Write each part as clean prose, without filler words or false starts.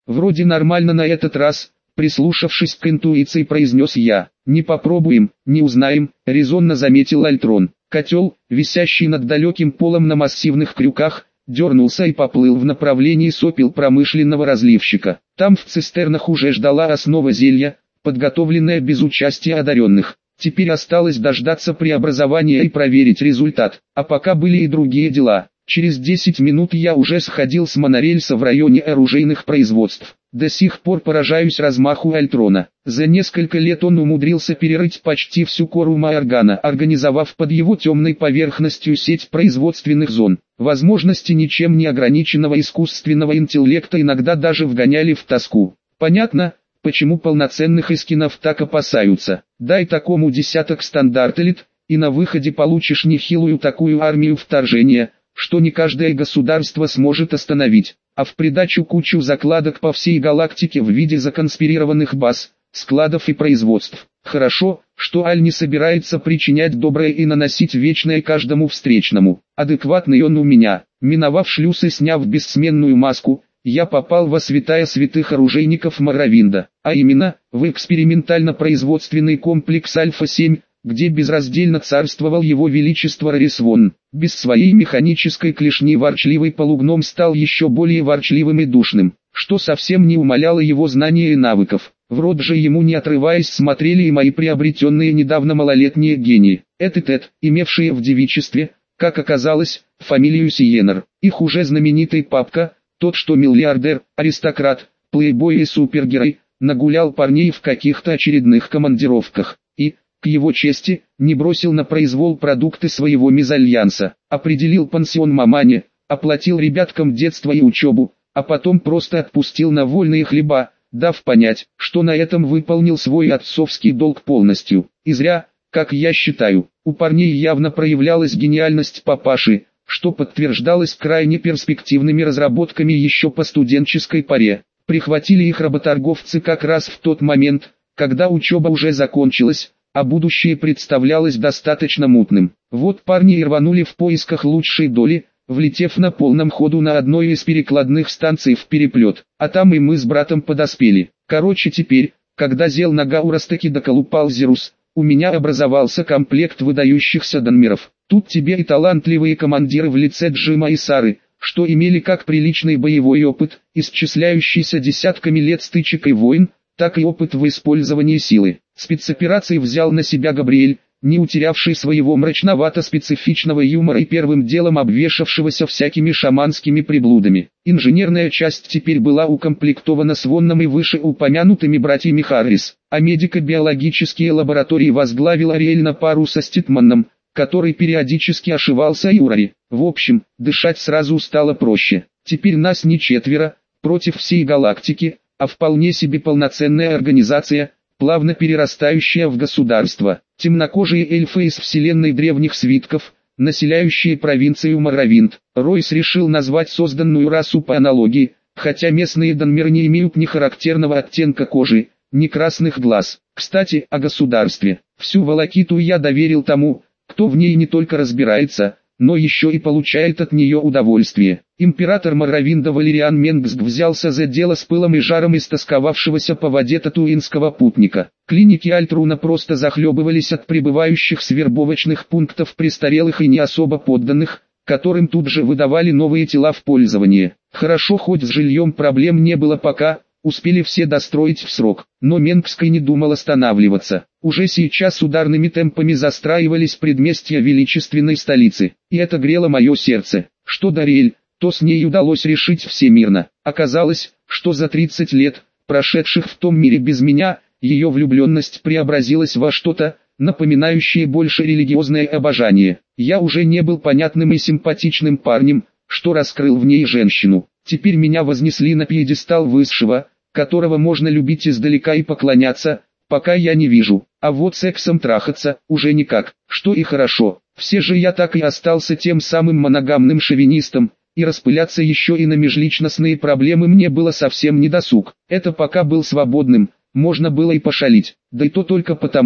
Вроде нормально на этот раз, прислушавшись к интуиции, произнес я. Не попробуем, не узнаем, резонно заметил Альтрон. Котел, висящий над далеким полом на массивных крюках, дернулся и поплыл в направлении сопел промышленного разливщика. Там в цистернах уже ждала основа зелья, подготовленная без участия одаренных. Теперь осталось дождаться преобразования и проверить результат, а пока были и другие дела. Через 10 минут я уже сходил с монорельса в районе оружейных производств. До сих пор поражаюсь размаху Альтрона. За несколько лет он умудрился перерыть почти всю кору Маоргана, организовав под его темной поверхностью сеть производственных зон. Возможности ничем не ограниченного искусственного интеллекта иногда даже вгоняли в тоску. Понятно, почему полноценных эскинов так опасаются. Дай такому десяток стандарт-элит, и на выходе получишь нехилую такую армию вторжения, что не каждое государство сможет остановить, а в придачу кучу закладок по всей галактике в виде законспирированных баз, складов и производств. Хорошо, что Аль не собирается причинять доброе и наносить вечное каждому встречному. Адекватный он у меня. Миновав шлюз и сняв бессменную маску, я попал во святая святых оружейников Моровинда, а именно, в экспериментально-производственный комплекс Альфа-7, где безраздельно царствовал его величество Рарисвон. Без своей механической клешни ворчливый полугном стал еще более ворчливым и душным, что совсем не умаляло его знания и навыков. В рот же ему не отрываясь смотрели и мои приобретенные недавно малолетние гении. Эд, имевшие в девичестве, как оказалось, фамилию Сиенер. Их уже знаменитый папка, тот что миллиардер, аристократ, плейбой и супергерой, нагулял парней в каких-то очередных командировках. И, к его чести, не бросил на произвол продукты своего мезальянса, определил пансион мамане, оплатил ребяткам детство и учебу, а потом просто отпустил на вольные хлеба, дав понять, что на этом выполнил свой отцовский долг полностью. И зря, как я считаю, у парней явно проявлялась гениальность папаши, что подтверждалось крайне перспективными разработками еще по студенческой поре. Прихватили их работорговцы как раз в тот момент, когда учеба уже закончилась, а будущее представлялось достаточно мутным. Вот парни и рванули в поисках лучшей доли, влетев на полном ходу на одной из перекладных станций в переплет, а там и мы с братом подоспели. Короче, теперь, когда зел на Гаурастеке доколупал Зерус, у меня образовался комплект выдающихся данмиров. Тут тебе и талантливые командиры в лице Джима и Сары, что имели как приличный боевой опыт, исчисляющийся десятками лет стычек и войн, так и опыт в использовании силы. Спецоперации взял на себя Габриэль, не утерявший своего мрачновато-специфичного юмора и первым делом обвешавшегося всякими шаманскими приблудами. Инженерная часть теперь была укомплектована Свонном и вышеупомянутыми братьями Харрис, а медико-биологические лаборатории возглавил Ариэль на пару со Ститманом, который периодически ошивался и Урари. В общем, дышать сразу стало проще. Теперь нас не четверо, против всей галактики, а вполне себе полноценная организация, плавно перерастающая в государство. Темнокожие эльфы из вселенной древних свитков, населяющие провинцию Моровинд. Ройс решил назвать созданную расу по аналогии, хотя местные данмиры не имеют ни характерного оттенка кожи, ни красных глаз. Кстати, о государстве. Всю волокиту я доверил тому, кто в ней не только разбирается, но еще и получает от нее удовольствие. Император Моровинда Валериан Менгск взялся за дело с пылом и жаром истосковавшегося по воде татуинского путника. Клиники Альтруна просто захлебывались от прибывающих с вербовочных пунктов престарелых и не особо подданных, которым тут же выдавали новые тела в пользование. Хорошо, хоть с жильем проблем не было пока, успели все достроить в срок, но Менгск и не думал останавливаться. Уже сейчас ударными темпами застраивались предместья величественной столицы, и это грело мое сердце. Что до Риэль, то с ней удалось решить все мирно. Оказалось, что за 30 лет, прошедших в том мире без меня, ее влюбленность преобразилась во что-то, напоминающее больше религиозное обожание. Я уже не был понятным и симпатичным парнем, что раскрыл в ней женщину. Теперь меня вознесли на пьедестал высшего, которого можно любить издалека и поклоняться, пока я не вижу. А вот сексом трахаться уже никак, что и хорошо. Все же я так и остался тем самым моногамным шовинистом, и распыляться еще и на межличностные проблемы мне было совсем не досуг. Это пока был свободным, можно было и пошалить, да и то только потому,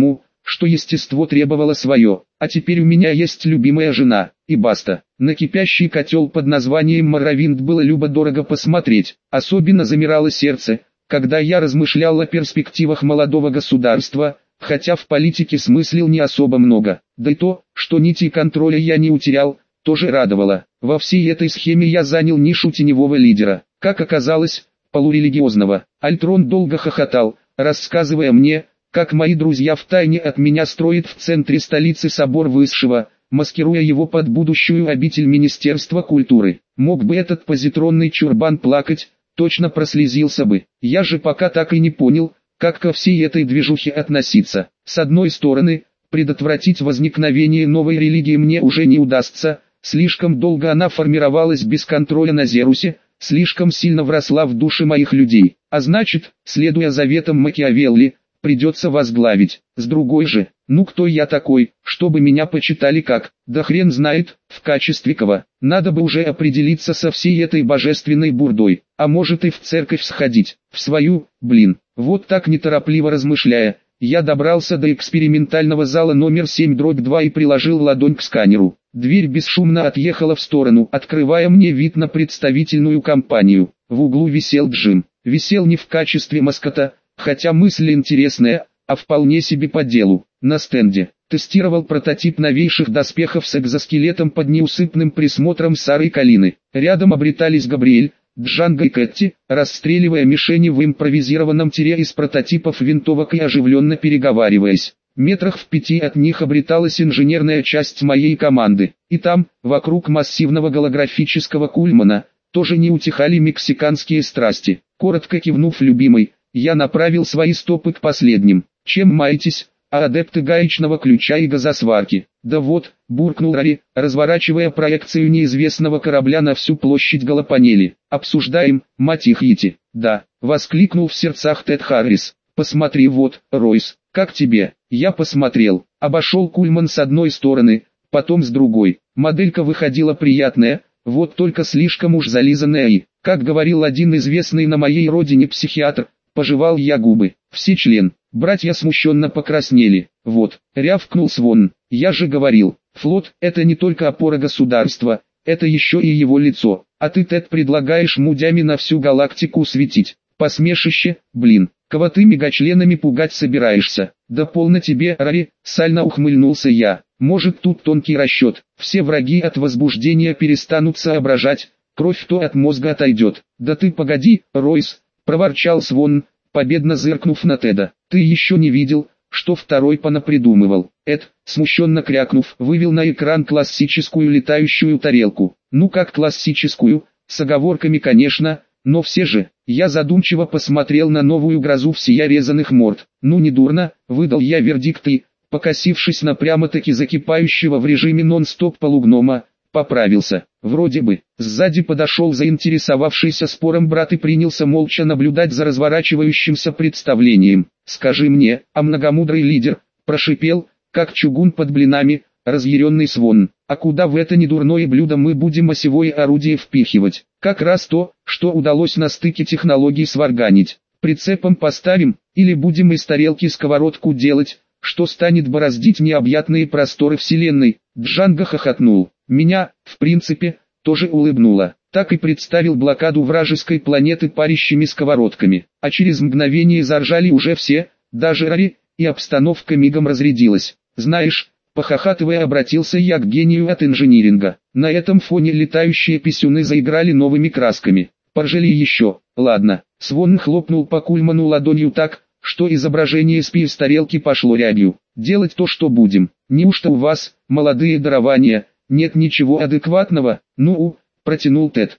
что естество требовало свое, а теперь у меня есть любимая жена, и баста. На кипящий котел под названием Моровинд было любо-дорого посмотреть, особенно замирало сердце, когда я размышлял о перспективах молодого государства, хотя в политике смыслил не особо много, да и то, что нити контроля я не утерял, тоже радовало. Во всей этой схеме я занял нишу теневого лидера, как оказалось, полурелигиозного. Альтрон долго хохотал, рассказывая мне, как мои друзья втайне от меня строят в центре столицы собор Высшего, маскируя его под будущую обитель Министерства культуры. Мог бы этот позитронный чурбан плакать, точно прослезился бы. Я же пока так и не понял, как ко всей этой движухе относиться. С одной стороны, предотвратить возникновение новой религии мне уже не удастся, слишком долго она формировалась без контроля на Зерусе, слишком сильно вросла в души моих людей, а значит, следуя заветам Макиавелли, придется возглавить. С другой же, ну кто я такой, чтобы меня почитали как, да хрен знает, в качестве кого. Надо бы уже определиться со всей этой божественной бурдой, а может и в церковь сходить, в свою, Вот так неторопливо размышляя, я добрался до экспериментального зала номер 7/2 и приложил ладонь к сканеру. Дверь бесшумно отъехала в сторону, открывая мне вид на представительную компанию. В углу висел Джим. Висел не в качестве маскота, хотя мысль интересная, а вполне себе по делу. На стенде тестировал прототип новейших доспехов с экзоскелетом под неусыпным присмотром Сары и Калины. Рядом обретались Габриэль, Джанго и Кэтти, расстреливая мишени в импровизированном тире из прототипов винтовок и оживленно переговариваясь. Метрах в 5 от них обреталась инженерная часть моей команды, и там, вокруг массивного голографического кульмана, тоже не утихали мексиканские страсти. Коротко кивнув любимой, я направил свои стопы к последним. Чем маетесь, адепты гаечного ключа и газосварки? Да вот, буркнул Рари, разворачивая проекцию неизвестного корабля на всю площадь голопанели. Обсуждаем, мать их идти. Да, воскликнул в сердцах Тед Харрис. Посмотри вот, Ройс, как тебе? Я посмотрел, обошел кульман с одной стороны, потом с другой. Моделька выходила приятная, вот только слишком уж зализанная и, как говорил один известный на моей родине психиатр, пожевал я губы. Все член. Братья смущенно покраснели. Вот, рявкнул Свон. Я же говорил, флот – это не только опора государства, это еще и его лицо. А ты, Тед, предлагаешь мудями на всю галактику светить. Посмешище, кого ты мегачленами пугать собираешься? Да полно тебе, Рари, сально ухмыльнулся я. Может тут тонкий расчет, все враги от возбуждения перестанут соображать, кровь то от мозга отойдет. Да ты погоди, Ройс, проворчал Свон, победно зыркнув на Теда. Ты еще не видел, что второй понапридумывал. Эд, смущенно крякнув, вывел на экран классическую летающую тарелку. Ну как классическую, с оговорками конечно, но все же. Я задумчиво посмотрел на новую грозу всея резаных морд. Ну не дурно, выдал я вердикт и, покосившись на прямо-таки закипающего в режиме нон-стоп полугнома, поправился. Вроде бы. Сзади подошел заинтересовавшийся спором брат и принялся молча наблюдать за разворачивающимся представлением. «Скажи мне, а многомудрый лидер», прошипел, как чугун под блинами, разъяренный Свон. «А куда в это недурное блюдо мы будем осевое орудие впихивать? Как раз то, что удалось на стыке технологий сварганить. Прицепом поставим, или будем из тарелки сковородку делать, что станет бороздить необъятные просторы вселенной». Джанго хохотнул. Меня, в принципе, тоже улыбнуло. Так и представил блокаду вражеской планеты парящими сковородками. А через мгновение заржали уже все, даже Рари, и обстановка мигом разрядилась. Знаешь, похохатывая обратился я к гению от инжиниринга. На этом фоне летающие писюны заиграли новыми красками. Поржали еще. Ладно. Свон хлопнул по кульману ладонью так, что изображение спи с тарелки пошло рябью. Делать то, что будем. Неужто у вас, молодые дарования, нет ничего адекватного? Протянул Тед.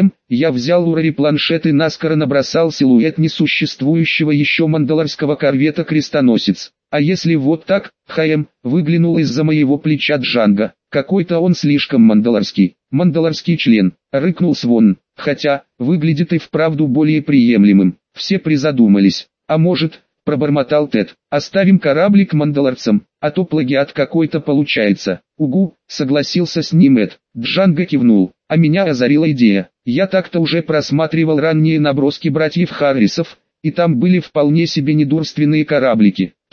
Я взял у Рари планшет и наскоро набросал силуэт несуществующего еще мандалорского корвета «Крестоносец». А если вот так, выглянул из-за моего плеча Джанго. Какой-то он слишком мандалорский. Мандалорский член, рыкнул Свон. Хотя, выглядит и вправду более приемлемым. Все призадумались. А может, пробормотал Тед, оставим кораблик мандалорцам, а то плагиат какой-то получается. Угу, согласился с ним Эд. Джанго кивнул, а меня озарила идея. Я так-то уже просматривал ранние наброски братьев Харрисов, и там были вполне себе недурственные кораблики.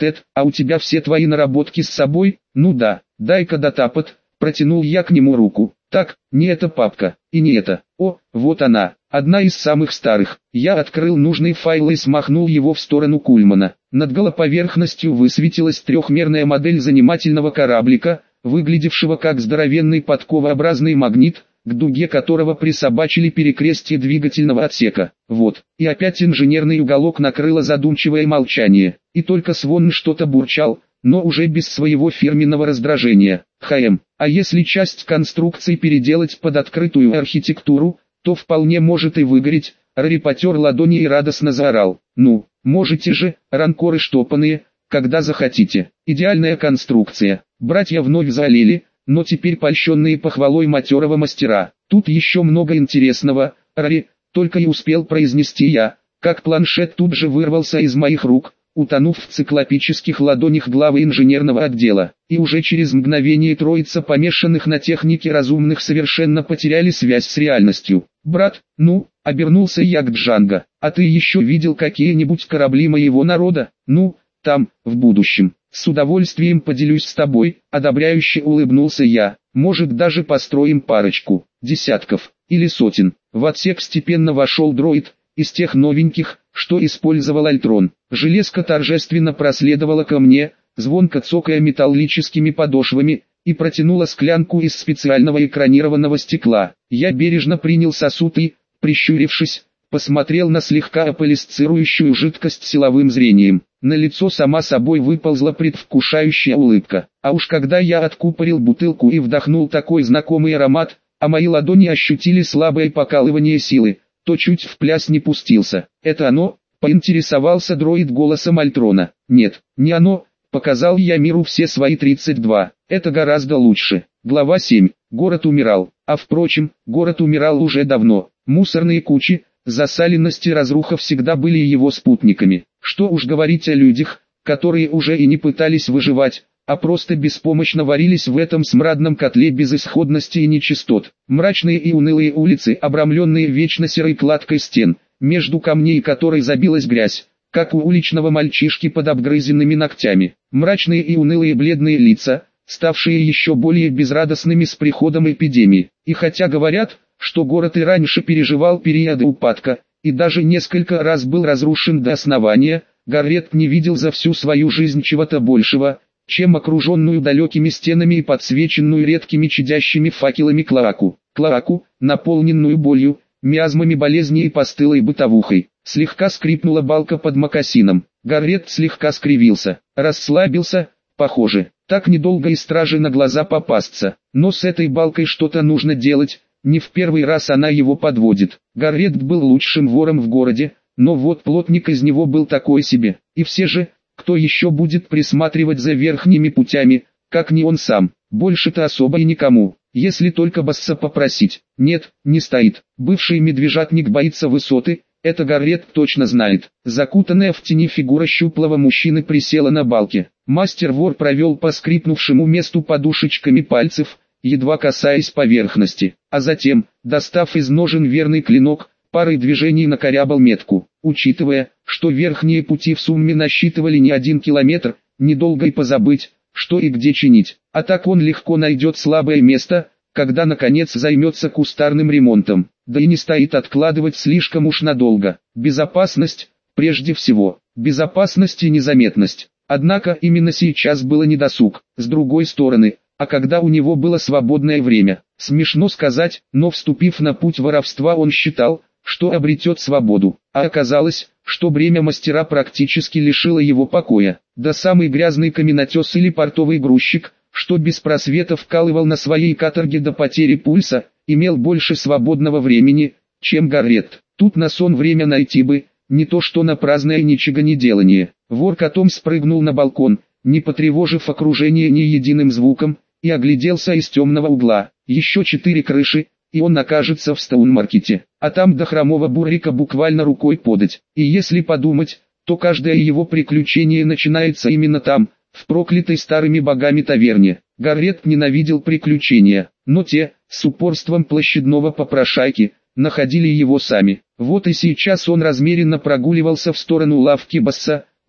Тед, а у тебя все твои наработки с собой? Ну да, дай-ка дотапот, протянул я к нему руку. Так, не эта папка, и не это. О, вот она, одна из самых старых. Я открыл нужный файл и смахнул его в сторону Кульмана. Над голоповерхностью высветилась трехмерная модель занимательного кораблика, выглядевшего как здоровенный подковообразный магнит, к дуге которого присобачили перекрестие двигательного отсека. Вот, и опять инженерный уголок накрыло задумчивое молчание, и только Свон что-то бурчал, но уже без своего фирменного раздражения. А если часть конструкции переделать под открытую архитектуру, то вполне может и выгореть. Рари потер ладони и радостно заорал. Ну, можете же, ранкоры штопанные, когда захотите. Идеальная конструкция. Братья вновь залили, но теперь польщенные похвалой матерого мастера. Тут еще много интересного, Рари, только и успел произнести я, как планшет тут же вырвался из моих рук, утонув в циклопических ладонях главы инженерного отдела, и уже через мгновение троица помешанных на технике разумных совершенно потеряли связь с реальностью. «Брат, ну», — обернулся я к Джанго, — «а ты еще видел какие-нибудь корабли моего народа? Ну, там, в будущем. С удовольствием поделюсь с тобой», — одобряюще улыбнулся я. «Может, даже построим парочку, десятков, или сотен». В отсек степенно вошел дроид, из тех новеньких, что использовал Альтрон. Железка торжественно проследовала ко мне, звонко цокая металлическими подошвами, и протянула склянку из специального экранированного стекла. Я бережно принял сосуд и, прищурившись, посмотрел на слегка аполисцирующую жидкость силовым зрением. На лицо сама собой выползла предвкушающая улыбка. А уж когда я откупорил бутылку и вдохнул такой знакомый аромат, а мои ладони ощутили слабое покалывание силы, то чуть в пляс не пустился. «Это оно?» — поинтересовался дроид голосом Альтрона. «Нет, не оно», — показал я миру все свои 32. «Это гораздо лучше». Глава 7. Город умирал. А впрочем, город умирал уже давно. Мусорные кучи, засаленность и разруха всегда были его спутниками. Что уж говорить о людях, которые уже и не пытались выживать, а просто беспомощно варились в этом смрадном котле безысходности и нечистот. Мрачные и унылые улицы, обрамленные вечно серой кладкой стен, между камней которой забилась грязь, как у уличного мальчишки под обгрызенными ногтями. Мрачные и унылые бледные лица, ставшие еще более безрадостными с приходом эпидемии. И хотя говорят, что город и раньше переживал периоды упадка, и даже несколько раз был разрушен до основания, Гаррет не видел за всю свою жизнь чего-то большего, чем окруженную далекими стенами и подсвеченную редкими чадящими факелами клоаку. Клоаку, наполненную болью, миазмами болезни и постылой бытовухой. Слегка скрипнула балка под мокасином. Гаррет слегка скривился, расслабился, похоже. Так недолго и страже на глаза попасться. Но с этой балкой что-то нужно делать, не в первый раз она его подводит. Гаррет был лучшим вором в городе, но вот плотник из него был такой себе. И все же, кто еще будет присматривать за верхними путями, как не он сам? Больше-то особо и никому, если только Басса попросить. Нет, не стоит. Бывший медвежатник боится высоты, это Гаррет точно знает. Закутанная в тени фигура щуплого мужчины присела на балке. Мастер-вор провел по скрипнувшему месту подушечками пальцев, едва касаясь поверхности, а затем, достав из ножен верный клинок, парой движений накорябал метку. Учитывая, что верхние пути в сумме насчитывали не 1 километр, недолго и позабыть, что и где чинить. А так он легко найдет слабое место, когда наконец займется кустарным ремонтом. Да и не стоит откладывать слишком уж надолго. Безопасность, прежде всего. Безопасность и незаметность. Однако именно сейчас было недосуг. С другой стороны, а когда у него было свободное время, смешно сказать, но вступив на путь воровства он считал, что обретет свободу, а оказалось, что бремя мастера практически лишило его покоя. Да самый грязный каменотес или портовый грузчик, что без просвета вкалывал на своей каторге до потери пульса, имел больше свободного времени, чем Гаррет. Тут на сон время найти бы, не то что на праздное ничего не делание. Вор котом спрыгнул на балкон, не потревожив окружение ни единым звуком, и огляделся из темного угла. Еще 4 крыши, и он окажется в Стоунмаркете, а там до хромого буррика буквально рукой подать. И если подумать, то каждое его приключение начинается именно там, в проклятой старыми богами таверне. Гаррет ненавидел приключения, но те, с упорством площадного попрошайки, находили его сами. Вот и сейчас он размеренно прогуливался в сторону лавки Басса,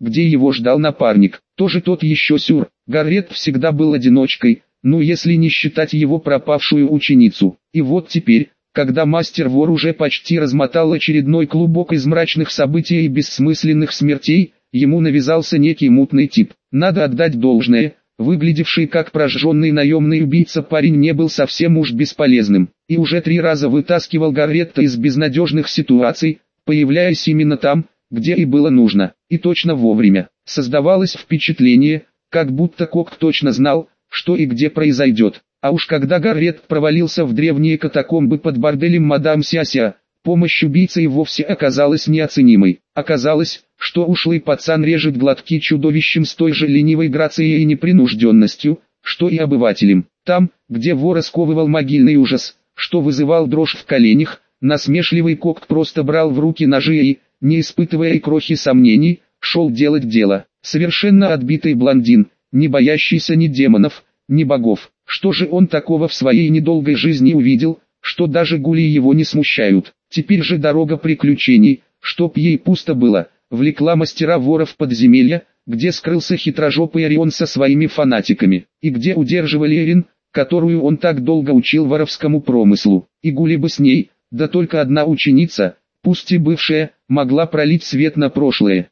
где его ждал напарник. Тоже тот еще сюр. Гаррет всегда был одиночкой, ну если не считать его пропавшую ученицу. И вот теперь, когда мастер-вор уже почти размотал очередной клубок из мрачных событий и бессмысленных смертей, ему навязался некий мутный тип. Надо отдать должное, выглядевший как прожженный наемный убийца парень не был совсем уж бесполезным, и уже 3 раза вытаскивал Гарретта из безнадежных ситуаций, появляясь именно там, где и было нужно, и точно вовремя. Создавалось впечатление, как будто Кок точно знал, что и где произойдет. А уж когда Гарретт провалился в древние катакомбы под борделем мадам Сяся, помощь убийцы и вовсе оказалась неоценимой. Оказалось, что ушлый пацан режет глотки чудовищем с той же ленивой грацией и непринужденностью, что и обывателям. Там, где вора сковывал могильный ужас, что вызывал дрожь в коленях, насмешливый Кок просто брал в руки ножи и, не испытывая и крохи сомнений, шел делать дело. Совершенно отбитый блондин, не боящийся ни демонов, ни богов. Что же он такого в своей недолгой жизни увидел, что даже гули его не смущают? Теперь же дорога приключений, чтоб ей пусто было, влекла мастера-вора в подземелья, где скрылся хитрожопый Орион со своими фанатиками, и где удерживали Эрин, которую он так долго учил воровскому промыслу. И гули бы с ней, да только одна ученица, пусть и бывшая, могла пролить свет на прошлое,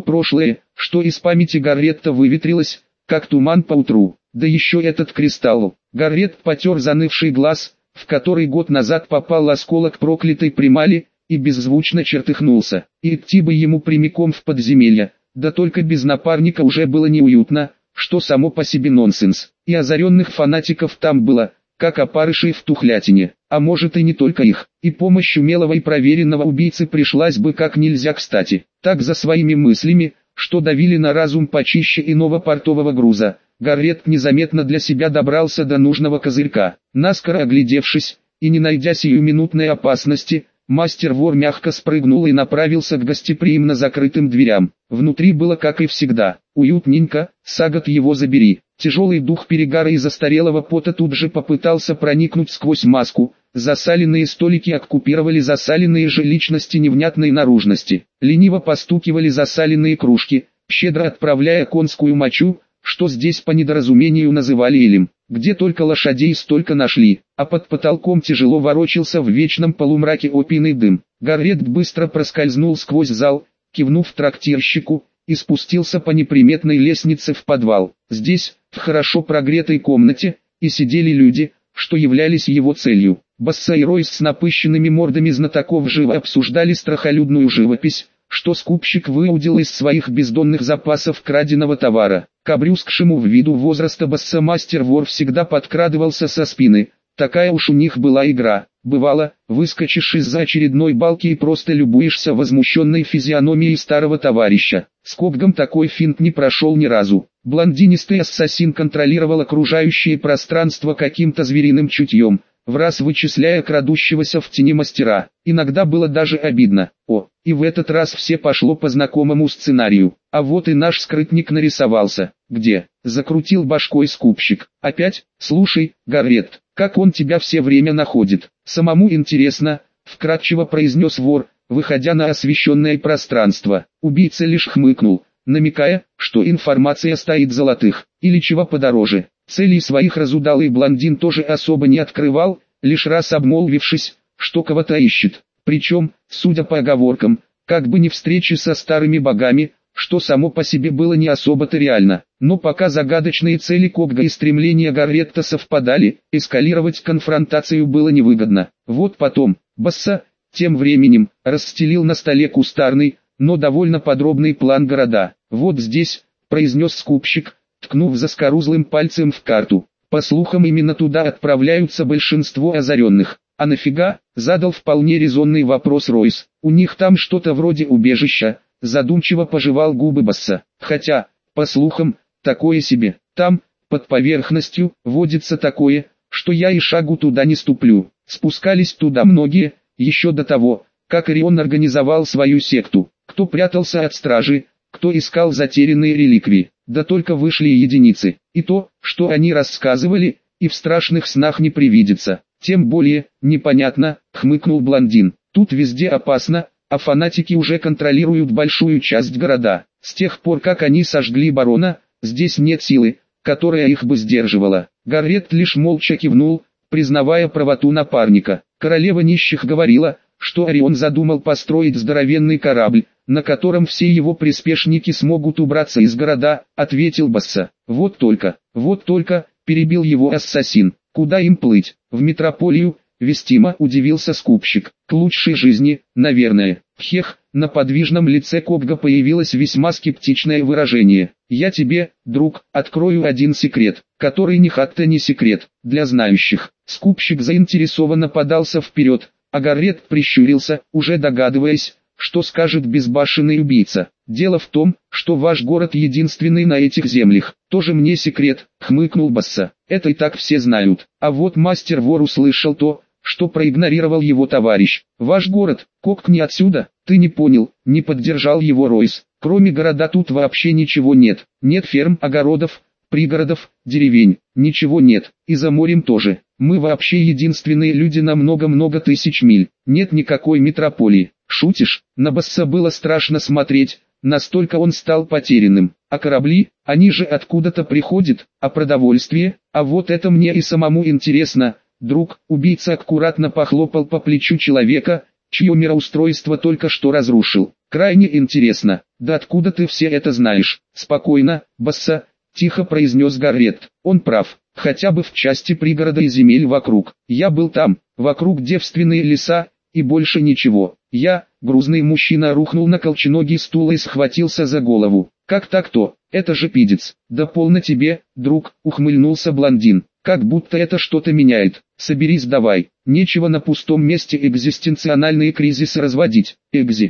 что из памяти Гарретта выветрилось, как туман поутру. Да еще этот кристалл. Гарретт потер занывший глаз, в который год назад попал осколок проклятой примали, и беззвучно чертыхнулся. И идти бы ему прямиком в подземелье, да только без напарника уже было неуютно, что само по себе нонсенс. И озаренных фанатиков там было, как опарышей в тухлятине, а может и не только их. И помощь умелого и проверенного убийцы пришлась бы как нельзя кстати. Так за своими мыслями, что давили на разум почище иного портового груза, Гарретт незаметно для себя добрался до нужного козырька. Наскоро оглядевшись, и не найдя сиюминутной опасности, мастер-вор мягко спрыгнул и направился к гостеприимно закрытым дверям. Внутри было как и всегда, уютненько, сагот его забери. Тяжелый дух перегара и застарелого пота тут же попытался проникнуть сквозь маску. Засаленные столики оккупировали засаленные же личности невнятной наружности. Лениво постукивали засаленные кружки, щедро отправляя конскую мочу, что здесь по недоразумению называли элем. Где только лошадей столько нашли, а под потолком тяжело ворочался в вечном полумраке опийный дым. Гарретт быстро проскользнул сквозь зал, кивнув трактирщику, и спустился по неприметной лестнице в подвал. Здесь, в хорошо прогретой комнате, и сидели люди, что являлись его целью. Басса и Ройс с напыщенными мордами знатоков живо обсуждали страхолюдную живопись, что скупщик выудил из своих бездонных запасов краденого товара. К обрюзгшему в виду возраста Басса мастер-вор всегда подкрадывался со спины, такая уж у них была игра. Бывало, выскочишь из-за очередной балки и просто любуешься возмущенной физиономией старого товарища. С Коггом такой финт не прошел ни разу. Блондинистый ассасин контролировал окружающее пространство каким-то звериным чутьем, враз вычисляя крадущегося в тени мастера. Иногда было даже обидно. О, и в этот раз все пошло по знакомому сценарию. А вот и наш скрытник нарисовался. Где? Закрутил башкой скупщик. Опять? Слушай, Гарретт, как он тебя все время находит? Самому интересно, вкратчиво произнес вор, выходя на освещенное пространство. Убийца лишь хмыкнул, намекая, что информация стоит золотых, или чего подороже. Целей своих разудалый блондин тоже особо не открывал, лишь раз обмолвившись, что кого-то ищет. Причем, судя по оговоркам, как бы не встречи со старыми богами, что само по себе было не особо-то реально. Но пока загадочные цели Когга и стремления Гарретта совпадали, эскалировать конфронтацию было невыгодно. Вот потом, Басса, тем временем, расстелил на столе кустарный, но довольно подробный план города. «Вот здесь», — произнес скупщик, ткнув заскорузлым пальцем в карту. «По слухам, именно туда отправляются большинство озаренных». «А нафига?» — задал вполне резонный вопрос Ройс. «У них там что-то вроде убежища», — задумчиво пожевал губы Басса. «Хотя, по слухам, такое себе. Там, под поверхностью, водится такое, что я и шагу туда не ступлю». Спускались туда многие, еще до того, как Орион организовал свою секту. Кто прятался от стражи, кто искал затерянные реликвии. Да только вышли единицы. И то, что они рассказывали, и в страшных снах не привидится. «Тем более, непонятно», — хмыкнул блондин. «Тут везде опасно, а фанатики уже контролируют большую часть города. С тех пор, как они сожгли барона, здесь нет силы, которая их бы сдерживала. Гарретт лишь молча кивнул, признавая правоту напарника. Королева нищих говорила, что Орион задумал построить здоровенный корабль, на котором все его приспешники смогут убраться из города, ответил Басса. Вот только, перебил его ассасин. Куда им плыть? В метрополию? Вестимо, удивился скупщик. К лучшей жизни, наверное. Хех, на подвижном лице Кобга появилось весьма скептичное выражение. Я тебе, друг, открою один секрет, который ни хатта не секрет, для знающих. Скупщик заинтересованно подался вперед, а Гарретт прищурился, уже догадываясь, что скажет безбашенный убийца. Дело в том, что ваш город единственный на этих землях. Тоже мне секрет, хмыкнул Басса. Это и так все знают. А вот мастер-вор услышал то, что проигнорировал его товарищ. Ваш город, Кокни отсюда, ты не понял, не поддержал его Ройс. Кроме города тут вообще ничего нет. Нет ферм, огородов, пригородов, деревень, ничего нет. И за морем тоже. Мы вообще единственные люди на много-много тысяч миль. Нет никакой метрополии. Шутишь? На Басса было страшно смотреть, настолько он стал потерянным. А корабли, они же откуда-то приходят, а продовольствие, а вот это мне и самому интересно. Друг, убийца аккуратно похлопал по плечу человека, чье мироустройство только что разрушил. Крайне интересно, да откуда ты все это знаешь? Спокойно, Басса, тихо произнес Гарретт. Он прав, хотя бы в части пригорода и земель вокруг. Я был там, вокруг девственные леса, и больше ничего. Грузный мужчина рухнул на колченогий стул и схватился за голову. Как так-то? Это же пидец. Да полно тебе, друг, ухмыльнулся блондин. Как будто это что-то меняет. Соберись давай. Нечего на пустом месте экзистенциональные кризисы разводить.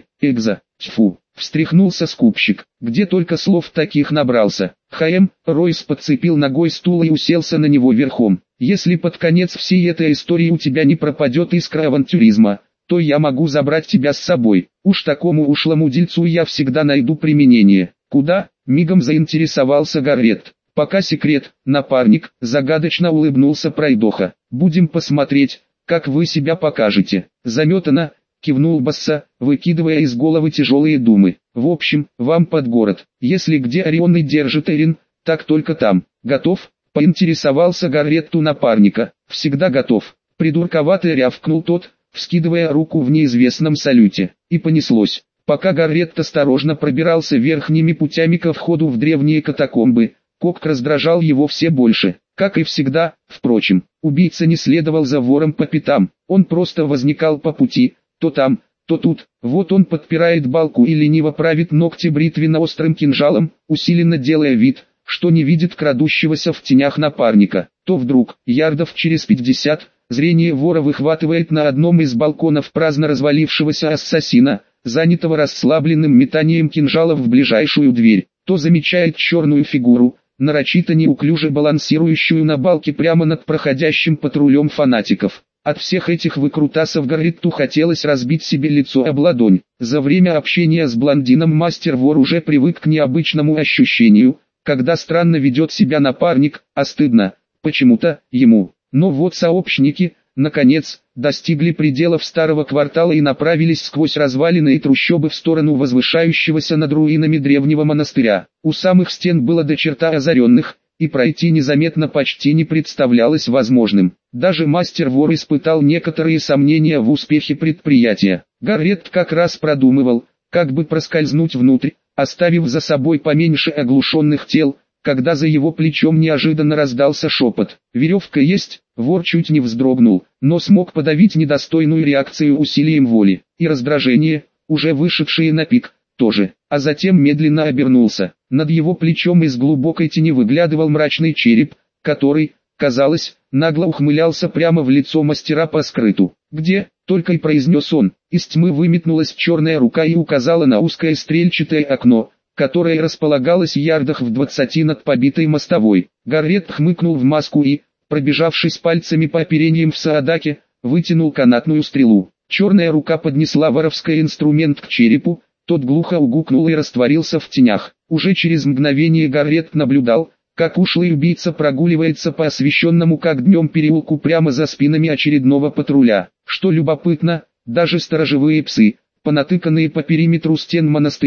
Тьфу. Встряхнулся скупщик. Где только слов таких набрался. Ройс подцепил ногой стул и уселся на него верхом. Если под конец всей этой истории у тебя не пропадет искра авантюризма, то я могу забрать тебя с собой. Уж такому ушлому дельцу я всегда найду применение. Куда? Мигом заинтересовался Гарретт. Пока секрет, напарник, загадочно улыбнулся пройдоха. Будем посмотреть, как вы себя покажете. Заметано, кивнул Басса, выкидывая из головы тяжелые думы. В общем, вам под город. Если где Орион и держит Эрин, так только там. Готов? Поинтересовался Гарретт у напарника. Всегда готов. Придурковато рявкнул тот, вскидывая руку в неизвестном салюте. И понеслось. Пока Гарретт осторожно пробирался верхними путями ко входу в древние катакомбы, Кок раздражал его все больше. Как и всегда, впрочем, убийца не следовал за вором по пятам, он просто возникал по пути, то там, то тут. Вот он подпирает балку и лениво правит ногти бритвенно-острым кинжалом, усиленно делая вид, что не видит крадущегося в тенях напарника. То вдруг, ярдов через 50, зрение вора выхватывает на одном из балконов праздно развалившегося ассасина, занятого расслабленным метанием кинжала в ближайшую дверь. То замечает черную фигуру, нарочито неуклюже балансирующую на балке прямо над проходящим патрулем фанатиков. От всех этих выкрутасов Гарретту хотелось разбить себе лицо об ладонь. За время общения с блондином мастер-вор уже привык к необычному ощущению, когда странно ведет себя напарник, а стыдно, почему-то, ему. Но вот сообщники, наконец, достигли пределов старого квартала и направились сквозь развалины и трущобы в сторону возвышающегося над руинами древнего монастыря. У самых стен было до черта озаренных, и пройти незаметно почти не представлялось возможным. Даже мастер-вор испытал некоторые сомнения в успехе предприятия. Гарретт как раз продумывал, как бы проскользнуть внутрь, оставив за собой поменьше оглушенных тел, когда за его плечом неожиданно раздался шепот. «Веревка есть?» Вор чуть не вздрогнул, но смог подавить недостойную реакцию усилием воли, и раздражение, уже вышедшие на пик, тоже, а затем медленно обернулся. Над его плечом из глубокой тени выглядывал мрачный череп, который, казалось, нагло ухмылялся прямо в лицо мастера по скрыту. «Где?» — только и произнес он. Из тьмы выметнулась черная рука и указала на узкое стрельчатое окно, которое располагалось ярдах в 20 над побитой мостовой. Гарретт хмыкнул в маску и, пробежавшись пальцами по оперениям в саадаке, вытянул канатную стрелу. Черная рука поднесла воровской инструмент к черепу, тот глухо угукнул и растворился в тенях. Уже через мгновение Гарретт наблюдал, как ушлый убийца прогуливается по освещенному как днем переулку прямо за спинами очередного патруля. Что любопытно, даже сторожевые псы, понатыканные по периметру стен монастыря,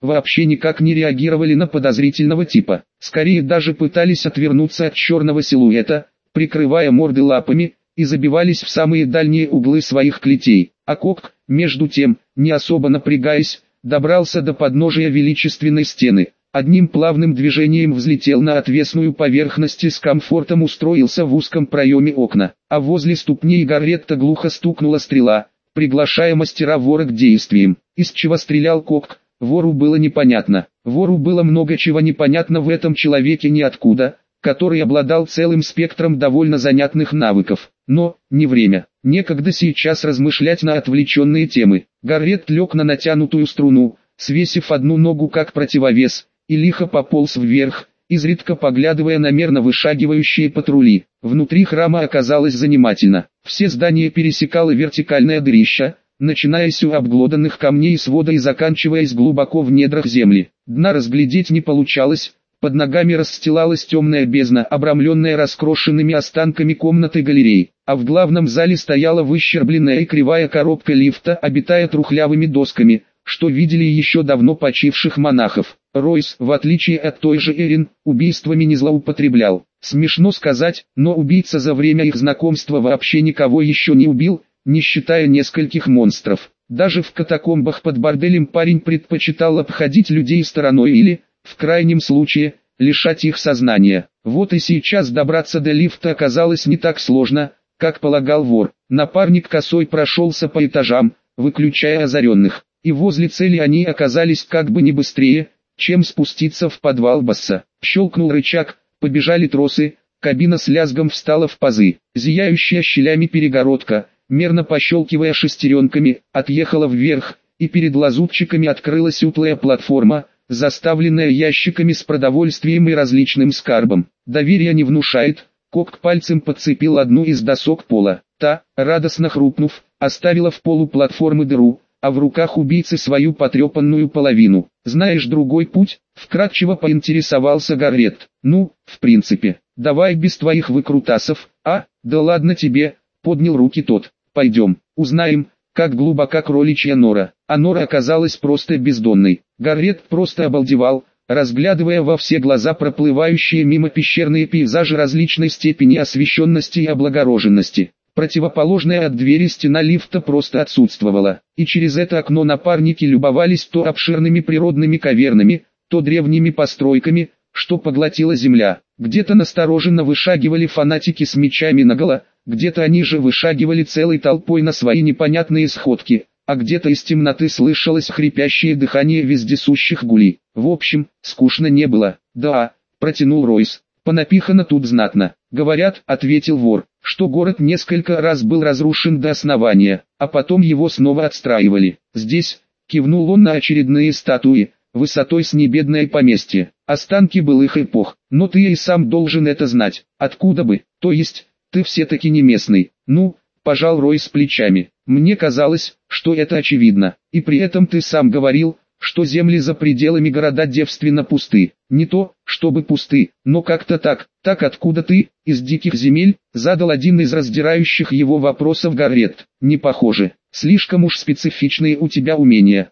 вообще никак не реагировали на подозрительного типа. Скорее даже пытались отвернуться от черного силуэта, прикрывая морды лапами, и забивались в самые дальние углы своих клетей. А Кок, между тем, не особо напрягаясь, добрался до подножия величественной стены. Одним плавным движением взлетел на отвесную поверхность и с комфортом устроился в узком проеме окна. А возле ступней Гарретта глухо стукнула стрела, приглашая мастера-вора к действиям. Из чего стрелял Кок, вору было непонятно. Вору было много чего непонятно в этом человеке ниоткуда, который обладал целым спектром довольно занятных навыков. Но, не время. Некогда сейчас размышлять на отвлеченные темы. Гарретт лег на натянутую струну, свесив одну ногу как противовес, и лихо пополз вверх, изредка поглядывая на мерно вышагивающие патрули. Внутри храма оказалось занимательно. Все здания пересекало вертикальное дырище, начинаясь у обглоданных камней свода и заканчиваясь глубоко в недрах земли. Дна разглядеть не получалось. Под ногами расстилалась темная бездна, обрамленная раскрошенными останками комнат и галерей, а в главном зале стояла выщербленная и кривая коробка лифта, обитая трухлявыми досками, что видели еще давно почивших монахов. Ройс, в отличие от той же Эрин, убийствами не злоупотреблял. Смешно сказать, но убийца за время их знакомства вообще никого еще не убил, не считая нескольких монстров. Даже в катакомбах под борделем парень предпочитал обходить людей стороной или, в крайнем случае, лишать их сознания. Вот и сейчас добраться до лифта оказалось не так сложно, как полагал вор. Напарник косой прошелся по этажам, выключая озаренных, и возле цели они оказались как бы не быстрее, чем спуститься в подвал Басса. Щелкнул рычаг, побежали тросы, кабина с лязгом встала в пазы. Зияющая щелями перегородка, мерно пощелкивая шестеренками, отъехала вверх, и перед лазутчиками открылась утлая платформа, заставленная ящиками с продовольствием и различным скарбом. Доверия не внушает. Кок пальцем подцепил одну из досок пола. Та, радостно хрупнув, оставила в полу платформы дыру, а в руках убийцы свою потрепанную половину. «Знаешь другой путь?» — вкратчиво поинтересовался Гарретт. «Ну, в принципе, давай без твоих выкрутасов». «А, да ладно тебе», — поднял руки тот. «Пойдем, узнаем, как глубока кроличья нора». А нора оказалась просто бездонной. Гарретт просто обалдевал, разглядывая во все глаза проплывающие мимо пещерные пейзажи различной степени освещенности и облагороженности. Противоположная от двери стена лифта просто отсутствовала, и через это окно напарники любовались то обширными природными кавернами, то древними постройками, что поглотила земля. Где-то настороженно вышагивали фанатики с мечами наголо, где-то они же вышагивали целой толпой на свои непонятные сходки, а где-то из темноты слышалось хрипящее дыхание вездесущих гулей. В общем, скучно не было. «Да», — протянул Ройс, — «понапихано тут знатно». «Говорят», — ответил вор, — «что город несколько раз был разрушен до основания, а потом его снова отстраивали. Здесь», — кивнул он на очередные статуи, высотой с небедное поместье, останки былых эпох. «Но ты и сам должен это знать». «Откуда бы? То есть, ты все-таки не местный?» «Ну», — пожал Ройс плечами, — «мне казалось, что это очевидно. И при этом ты сам говорил, что земли за пределами города девственно пусты». «Не то, чтобы пусты, но как-то так». «Так откуда ты, из диких земель?» — задал один из раздирающих его вопросов Гарретт. «Не похоже. Слишком уж специфичные у тебя умения».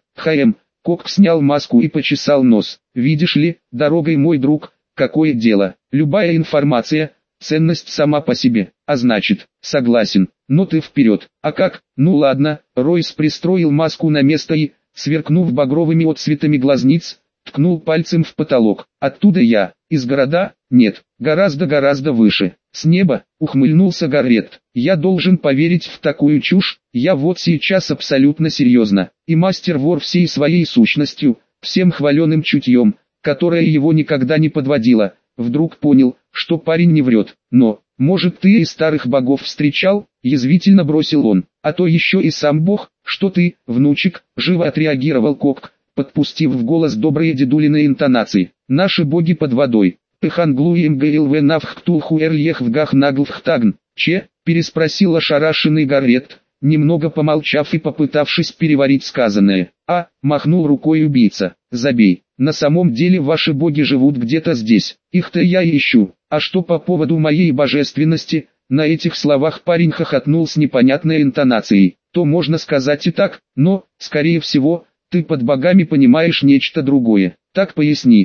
Кок снял маску и почесал нос. «Видишь ли, дорогой мой друг, какое дело. Любая информация — ценность сама по себе. А значит, согласен, но ты вперед». «А как?» «Ну ладно». Ройс пристроил маску на место и, сверкнув багровыми отцветами глазниц, ткнул пальцем в потолок. «Оттуда я. Из города? Нет, гораздо выше. С неба», — ухмыльнулся Гарретт. «Я должен поверить в такую чушь? Я вот сейчас абсолютно серьезно». И мастер-вор всей своей сущностью, всем хваленым чутьем, которое его никогда не подводило, вдруг понял, что парень не врет. «Но, может, ты и старых богов встречал?» — язвительно бросил он. «А то еще и сам бог». «Что ты, внучек?» — живо отреагировал Кок, подпустив в голос добрые дедулиные интонации. «Наши боги под водой. Пеханглуем ГЛВ навхтулхуэрльех в гах наглхтагн». «Че?» — переспросил ошарашенный Гарретт, немного помолчав и попытавшись переварить сказанное. «А», — махнул рукой убийца, — «забей. На самом деле ваши боги живут где-то здесь. Их-то я и ищу. А что по поводу моей божественности?» На этих словах парень хохотнул с непонятной интонацией. «То можно сказать и так, но, скорее всего, Ты под богами понимаешь нечто другое. Так поясни.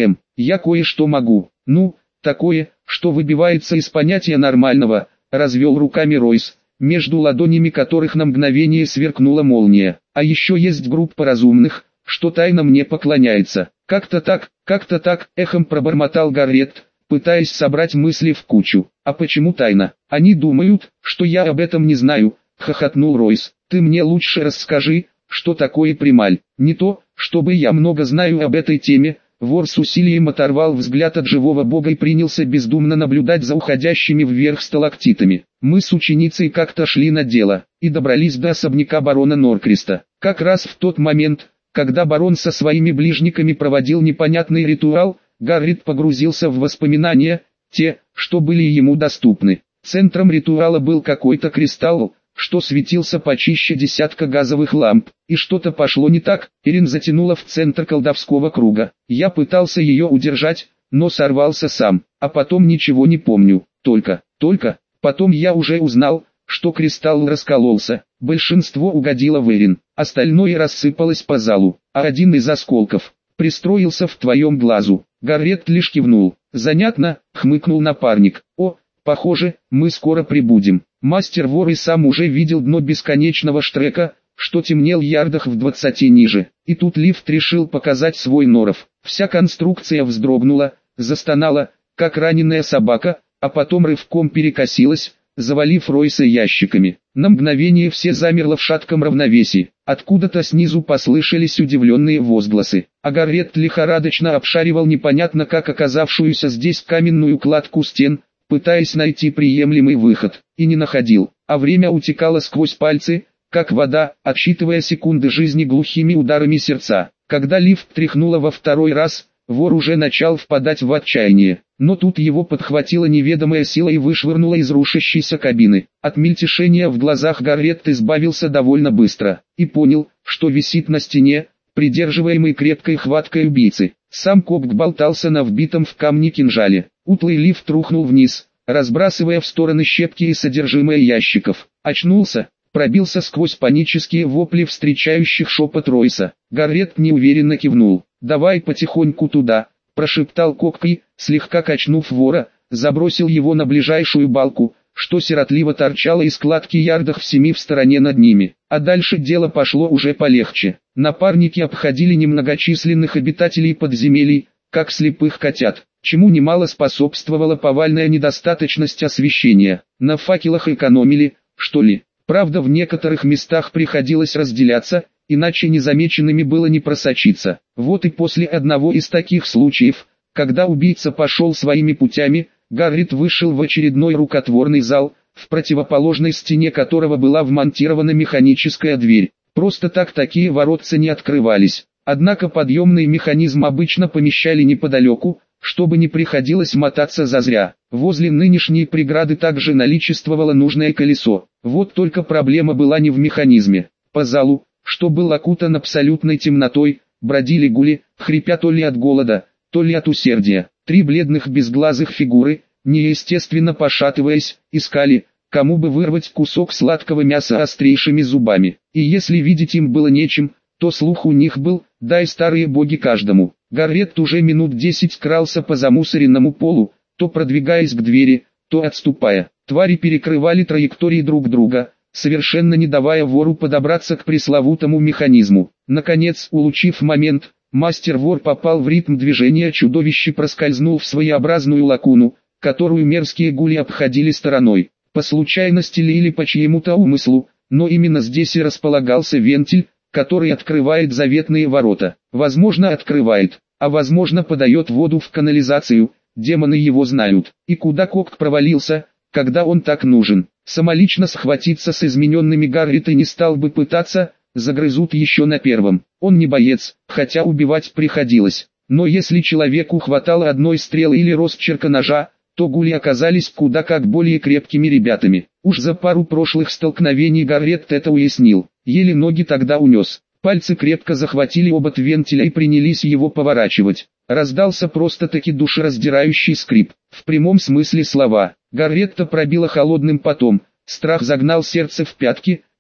Я кое-что могу. Ну, такое, что выбивается из понятия нормального, развел руками Ройс, между ладонями которых на мгновение сверкнула молния. А еще есть группа разумных, что тайно мне поклоняется. Как-то так, эхом пробормотал Гаррет, пытаясь собрать мысли в кучу. А почему тайна? Они думают, что я об этом не знаю, хохотнул Ройс. Ты мне лучше расскажи, что такое Прималь. Не то, чтобы я много знаю об этой теме. Вор с усилием оторвал взгляд от живого бога и принялся бездумно наблюдать за уходящими вверх сталактитами. Мы с ученицей как-то шли на дело, и добрались до особняка барона Норкриста. Как раз в тот момент, когда барон со своими ближниками проводил непонятный ритуал, Гаррет погрузился в воспоминания, те, что были ему доступны. Центром ритуала был какой-то кристалл, что светился почище десятка газовых ламп, и что-то пошло не так. Эрин затянула в центр колдовского круга. Я пытался ее удержать, но сорвался сам, а потом ничего не помню, только потом я уже узнал, что кристалл раскололся, большинство угодило в Эрин, остальное рассыпалось по залу, а один из осколков пристроился в твоем глазу. Гаррет лишь кивнул. Занятно, хмыкнул напарник. О, похоже, мы скоро прибудем. Мастер-вор и сам уже видел дно бесконечного штрека, что темнел ярдах в 20 ниже. И тут лифт решил показать свой норов. Вся конструкция вздрогнула, застонала, как раненая собака, а потом рывком перекосилась, завалив Ройса ящиками. На мгновение все замерло в шатком равновесии. Откуда-то снизу послышались удивленные возгласы. А Гаррет лихорадочно обшаривал непонятно как оказавшуюся здесь каменную кладку стен, пытаясь найти приемлемый выход, и не находил, а время утекало сквозь пальцы, как вода, отсчитывая секунды жизни глухими ударами сердца. Когда лифт тряхнуло во второй раз, вор уже начал впадать в отчаяние, но тут его подхватила неведомая сила и вышвырнула из рушащейся кабины. От мельтешения в глазах Гаррет избавился довольно быстро, и понял, что висит на стене, придерживаемый крепкой хваткой убийцы. Сам Кокк болтался на вбитом в камни кинжале. Утлый лифт рухнул вниз, разбрасывая в стороны щепки и содержимое ящиков. Очнулся, пробился сквозь панические вопли встречающих шепот Ройса. Гаррет неуверенно кивнул. «Давай потихоньку туда», – прошептал Кокк и, слегка качнув вора, забросил его на ближайшую балку, что сиротливо торчало из кладки ярдах в 7 в стороне над ними. А дальше дело пошло уже полегче. Напарники обходили немногочисленных обитателей подземелий, как слепых котят, чему немало способствовала повальная недостаточность освещения. На факелах экономили, что ли. Правда, в некоторых местах приходилось разделяться, иначе незамеченными было не просочиться. Вот и после одного из таких случаев, когда убийца пошел своими путями, Гаррет вышел в очередной рукотворный зал, в противоположной стене которого была вмонтирована механическая дверь. Просто так такие воротца не открывались. Однако подъемный механизм обычно помещали неподалеку, чтобы не приходилось мотаться зазря. Возле нынешней преграды также наличествовало нужное колесо. Вот только проблема была не в механизме. По залу, что был окутан абсолютной темнотой, бродили гули, хрипя то ли от голода, то ли от усердия. 3 бледных безглазых фигуры, неестественно пошатываясь, искали, кому бы вырвать кусок сладкого мяса острейшими зубами. И если видеть им было нечем, то слух у них был, дай старые боги каждому. Гаррет уже минут 10 крался по замусоренному полу, то продвигаясь к двери, то отступая. Твари перекрывали траектории друг друга, совершенно не давая вору подобраться к пресловутому механизму. Наконец, улучив момент, мастер-вор попал в ритм движения, чудовище проскользнул в своеобразную лакуну, которую мерзкие гули обходили стороной. По случайности ли или по чьему-то умыслу, но именно здесь и располагался вентиль, который открывает заветные ворота. Возможно, открывает, а возможно, подает воду в канализацию, демоны его знают. И куда Кокк провалился, когда он так нужен? Самолично схватиться с измененными Гаррет не стал бы пытаться, загрызут еще на первом. Он не боец, хотя убивать приходилось. Но если человеку хватало одной стрелы или росчерка ножа, то гули оказались куда как более крепкими ребятами. Уж за пару прошлых столкновений Гаррет это уяснил. Еле ноги тогда унес. Пальцы крепко захватили обод вентиля и принялись его поворачивать. Раздался просто-таки душераздирающий скрип. В прямом смысле слова. Гарретта пробила холодным потом. Страх загнал сердце в пятки,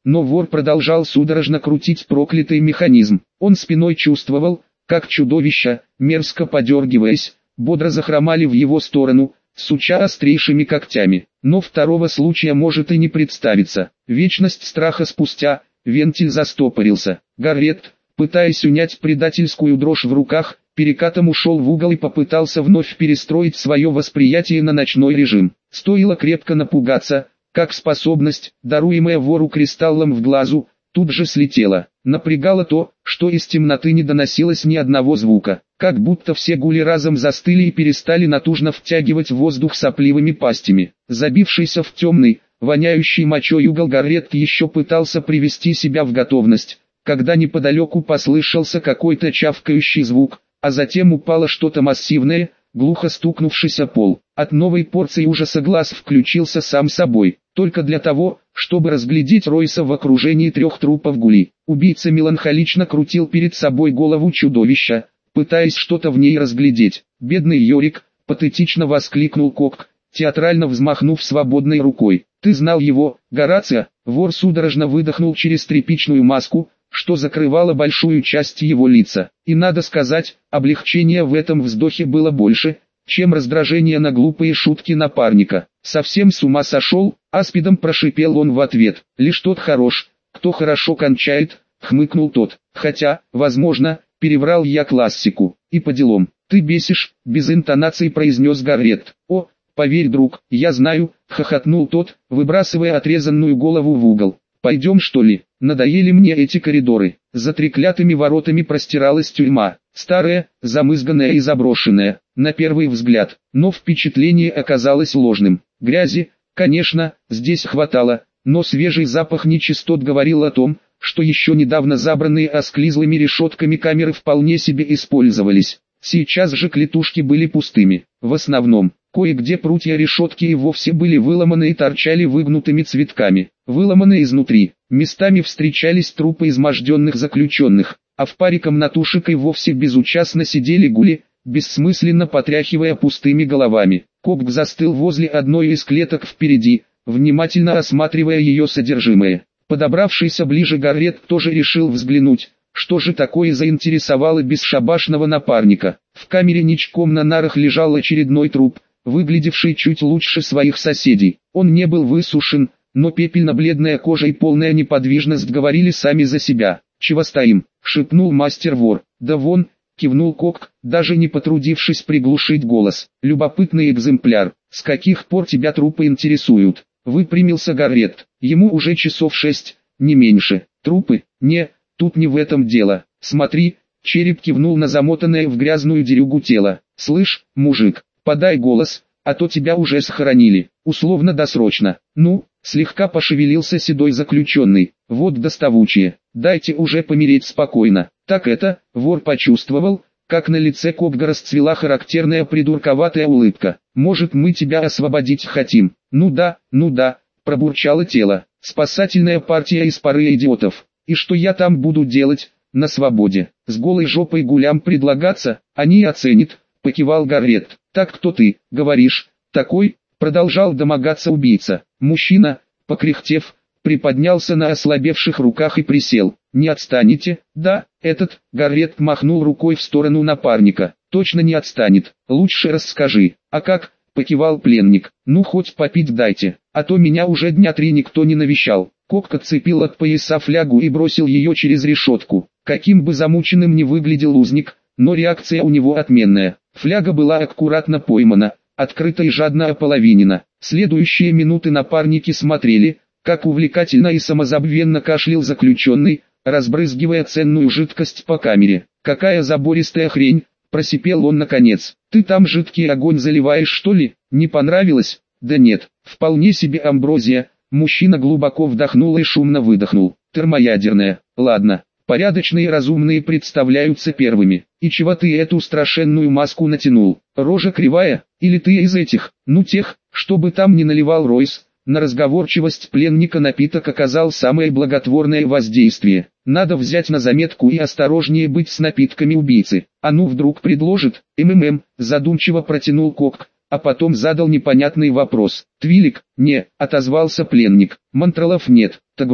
но вор продолжал судорожно крутить проклятый механизм. Он спиной чувствовал, как чудовища, мерзко подергиваясь, бодро захромали в его сторону, суча острейшими когтями. Но второго случая может и не представиться. Вечность страха спустя, вентиль застопорился. Гарретт, пытаясь унять предательскую дрожь в руках, перекатом ушел в угол и попытался вновь перестроить свое восприятие на ночной режим. Стоило крепко напугаться, как способность, даруемая вору кристаллом в глазу, тут же слетела. Напрягало то, что из темноты не доносилось ни одного звука, как будто все гули разом застыли и перестали натужно втягивать воздух сопливыми пастями. Забившийся в темный, воняющий мочой угол Гарретт еще пытался привести себя в готовность, когда неподалеку послышался какой-то чавкающий звук, а затем упало что-то массивное, глухо стукнувшись о пол. От новой порции ужаса глаз включился сам собой, только для того, чтобы разглядеть Ройса в окружении 3 трупов гули. Убийца меланхолично крутил перед собой голову чудовища, пытаясь что-то в ней разглядеть. «Бедный Йорик!» — патетично воскликнул Кок, театрально взмахнув свободной рукой. «Ты знал его, Горацио?» Вор судорожно выдохнул через тряпичную маску, что закрывало большую часть его лица. И надо сказать, облегчения в этом вздохе было больше, чем раздражение на глупые шутки напарника. «Совсем с ума сошел?» — аспидом прошипел он в ответ. «Лишь тот хорош, кто хорошо кончает», — хмыкнул тот. «Хотя, возможно, переврал я классику. И по делам. Ты бесишь», — без интонации произнес Гарретт. «О, поверь, друг, я знаю», — хохотнул тот, выбрасывая отрезанную голову в угол. «Пойдем что ли? Надоели мне эти коридоры». За треклятыми воротами простиралась тюрьма, старая, замызганная и заброшенная, на первый взгляд, но впечатление оказалось ложным. Грязи, конечно, здесь хватало, но свежий запах нечистот говорил о том, что еще недавно забранные осклизлыми решетками камеры вполне себе использовались. Сейчас же клетушки были пустыми, в основном. Кое-где прутья решетки и вовсе были выломаны и торчали выгнутыми цветками. Выломаны изнутри, местами встречались трупы изможденных заключенных, а в паре комнатушек и вовсе безучастно сидели гули, бессмысленно потряхивая пустыми головами. Кок застыл возле одной из клеток впереди, внимательно осматривая ее содержимое. Подобравшийся ближе Гарретт тоже решил взглянуть, что же такое заинтересовало бесшабашного напарника. В камере ничком на нарах лежал очередной труп, выглядевший чуть лучше своих соседей. Он не был высушен, но пепельно-бледная кожа и полная неподвижность говорили сами за себя. «Чего стоим?» — шепнул мастер-вор. «Да вон», — кивнул Кок, даже не потрудившись приглушить голос. «Любопытный экземпляр. С каких пор тебя трупы интересуют?» — выпрямился Гарретт. Ему уже часов 6, не меньше. «Трупы? Не, тут не в этом дело. Смотри», — череп кивнул на замотанное в грязную дерюгу тело. «Слышь, мужик, подай голос, а то тебя уже схоронили, условно-досрочно». «Ну?» — слегка пошевелился седой заключенный. «Вот доставучие, дайте уже помереть спокойно». «Так это», — вор почувствовал, как на лице Кобга расцвела характерная придурковатая улыбка. «Может, мы тебя освободить хотим?» ну да», — пробурчало тело. «Спасательная партия из пары идиотов. И что я там буду делать, на свободе? С голой жопой гулям предлагаться? Они оценят», — покивал Гарретт. «Так кто ты, говоришь, такой?» — продолжал домогаться убийца. Мужчина, покряхтев, приподнялся на ослабевших руках и присел. «Не отстанете?» «Да, этот», — Гарретт махнул рукой в сторону напарника. «Точно не отстанет. Лучше расскажи». «А как?» — покивал пленник. «Ну хоть попить дайте, а то меня уже дня 3 никто не навещал». Кок отцепил от пояса флягу и бросил ее через решетку. Каким бы замученным ни выглядел узник, но реакция у него отменная. Фляга была аккуратно поймана, открыта и жадно ополовинена. Следующие минуты напарники смотрели, как увлекательно и самозабвенно кашлял заключенный, разбрызгивая ценную жидкость по камере. «Какая забористая хрень!» — просипел он наконец. «Ты там жидкий огонь заливаешь, что ли? Не понравилось?» «Да нет, вполне себе амброзия». Мужчина глубоко вдохнул и шумно выдохнул. «Термоядерная. Ладно, порядочные и разумные представляются первыми. И чего ты эту страшенную маску натянул? Рожа кривая? Или ты из этих, ну тех, чтобы там не наливал Ройс?» На разговорчивость пленника напиток оказал самое благотворное воздействие. Надо взять на заметку и осторожнее быть с напитками убийцы. А ну вдруг предложит, задумчиво протянул Кок, а потом задал непонятный вопрос. «Твилик?» «Не», отозвался пленник. «Мантролов нет, Тагрута».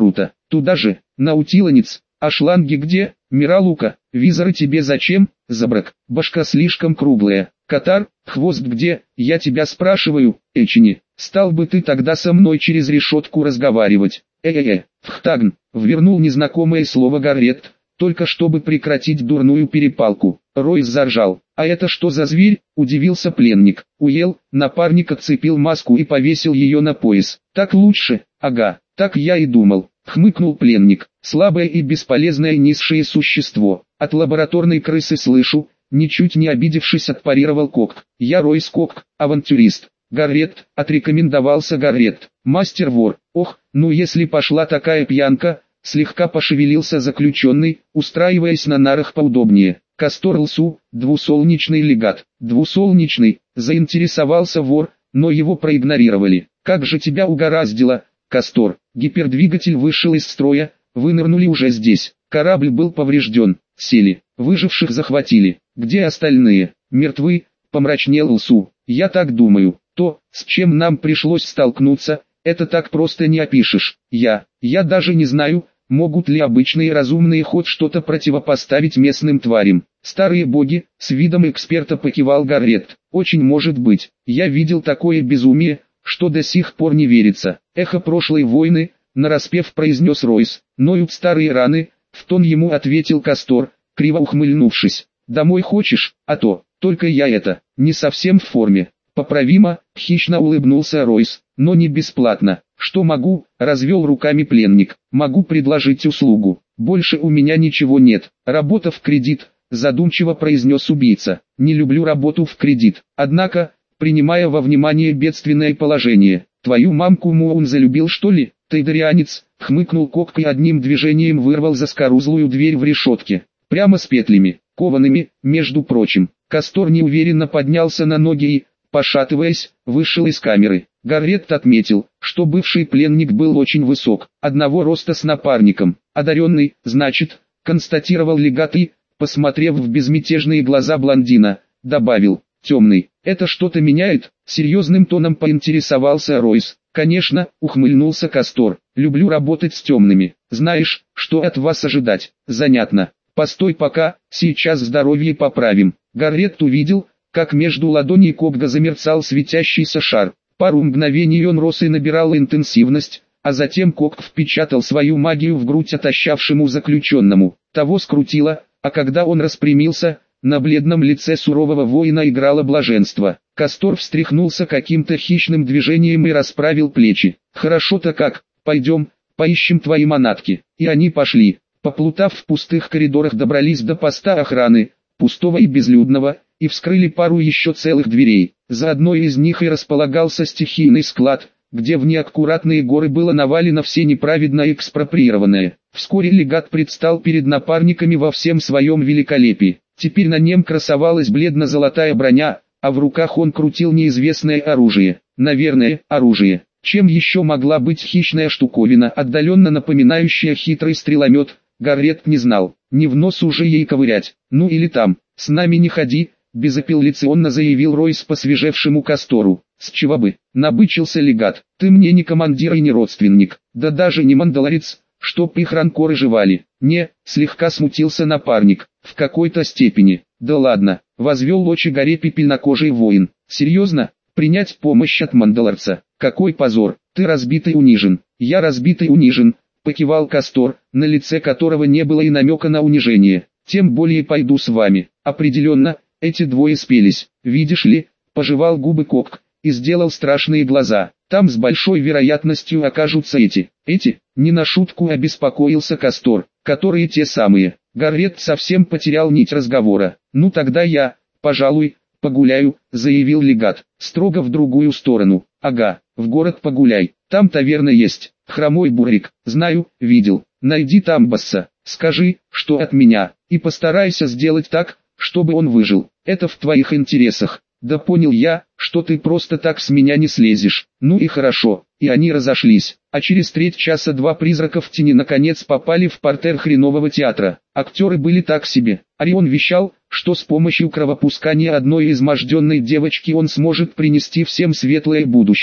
Туда же, наутилонец. А шланги где? Миралука, визоры тебе зачем? Забрак, башка слишком круглая. Катар, хвост где? Я тебя спрашиваю, Эчини. Стал бы ты тогда со мной через решетку разговаривать? Вхтагн, ввернул незнакомое слово Гаррет, только чтобы прекратить дурную перепалку. Ройс заржал. «А это что за зверь?» – удивился пленник. Уел, напарник отцепил маску и повесил ее на пояс. «Так лучше?» «Ага, так я и думал», – хмыкнул пленник. «Слабое и бесполезное низшее существо. От лабораторной крысы слышу», – ничуть не обидевшись отпарировал Кокк. «Я Ройс Кокк, авантюрист». «Гаррет», – отрекомендовался Гаррет. «Мастер-вор». «Ох, ну если пошла такая пьянка», – слегка пошевелился заключенный, устраиваясь на нарах поудобнее. «Кастор Лсу, двусолнечный легат». «Двусолнечный», – заинтересовался вор, но его проигнорировали. «Как же тебя угораздило, Кастор?» Гипердвигатель вышел из строя, вынырнули уже здесь. Корабль был поврежден, сели, выживших захватили. «Где остальные?» «Мертвы», – помрачнел Лсу. «Я так думаю. То, с чем нам пришлось столкнуться, это так просто не опишешь. Я даже не знаю, могут ли обычные разумные хоть что-то противопоставить местным тварям». «Старые боги», — с видом эксперта покивал Гаррет. «Очень может быть. Я видел такое безумие, что до сих пор не верится». «Эхо прошлой войны», — нараспев произнес Ройс. «Ноют старые раны», — в тон ему ответил Кастор, криво ухмыльнувшись. «Домой хочешь? А то, только я не совсем в форме». «Поправимо», — хищно улыбнулся Ройс, — «но не бесплатно». «Что могу?» — развел руками пленник. «Могу предложить услугу. Больше у меня ничего нет. Работа в кредит», — задумчиво произнес убийца. «Не люблю работу в кредит. Однако, принимая во внимание бедственное положение, твою мамку Муун залюбил что ли?» «Тейдерианец», — хмыкнул Кокк и одним движением вырвал заскорузлую дверь в решетке. Прямо с петлями, коваными, между прочим. Кастор неуверенно поднялся на ноги и, пошатываясь, вышел из камеры. Гаррет отметил, что бывший пленник был очень высок, одного роста с напарником. «Одаренный, значит», — констатировал легат и, посмотрев в безмятежные глаза блондина, добавил: «темный». «Это что-то меняет?» — серьезным тоном поинтересовался Ройс. «Конечно», — ухмыльнулся Кастор, — «люблю работать с темными. Знаешь, что от вас ожидать?» «Занятно. Постой пока, сейчас здоровье поправим». Гаррет увидел, как между ладоней Кокга замерцал светящийся шар. Пару мгновений он рос и набирал интенсивность, а затем Кокг впечатал свою магию в грудь отощавшему заключенному. Того скрутило, а когда он распрямился, на бледном лице сурового воина играло блаженство. Кастор встряхнулся каким-то хищным движением и расправил плечи. «Хорошо-то как, пойдем, поищем твои манатки». И они пошли. Поплутав в пустых коридорах, добрались до поста охраны, пустого и безлюдного, и вскрыли пару еще целых дверей. За одной из них и располагался стихийный склад, где в неаккуратные горы было навалено все неправедно экспроприированное. Вскоре легат предстал перед напарниками во всем своем великолепии. Теперь на нем красовалась бледно-золотая броня, а в руках он крутил неизвестное оружие. Наверное, оружие. Чем еще могла быть хищная штуковина, отдаленно напоминающая хитрый стреломет, Гаррет не знал. Не в нос уже ей ковырять. «Ну или там, с нами не ходи», — безапелляционно заявил Ройс посвежевшему Кастору. «С чего бы?» — набычился легат. «Ты мне не командир и не родственник, да даже не мандалорец, чтоб их ранкоры жевали». «Не», — слегка смутился напарник, — «в какой-то степени». «Да ладно», — возвел очи горе пепельнокожий воин. «Серьезно? Принять помощь от мандалорца? Какой позор! Ты разбитый унижен». «Я разбитый унижен», — покивал Кастор, на лице которого не было и намека на унижение. «Тем более пойду с вами». «Определенно, эти двое спелись. Видишь ли», — пожевал губы Кокк и сделал страшные глаза. «Там с большой вероятностью окажутся эти». «Эти?» — не на шутку обеспокоился Кастор. «Которые те самые». Гаррет совсем потерял нить разговора. «Ну тогда я, пожалуй, погуляю», — заявил легат. «Строго в другую сторону». «Ага, в город погуляй. Там таверна есть. Хромой бурик. Знаю, видел. Найди там босса. Скажи, что от меня. И постарайся сделать так, чтобы он выжил. Это в твоих интересах». «Да понял я, что ты просто так с меня не слезешь». «Ну и хорошо». И они разошлись. А через треть часа два призрака в тени наконец попали в партер хренового театра. Актеры были так себе. Орион вещал, что с помощью кровопускания одной изможденной девочки он сможет принести всем светлое будущее.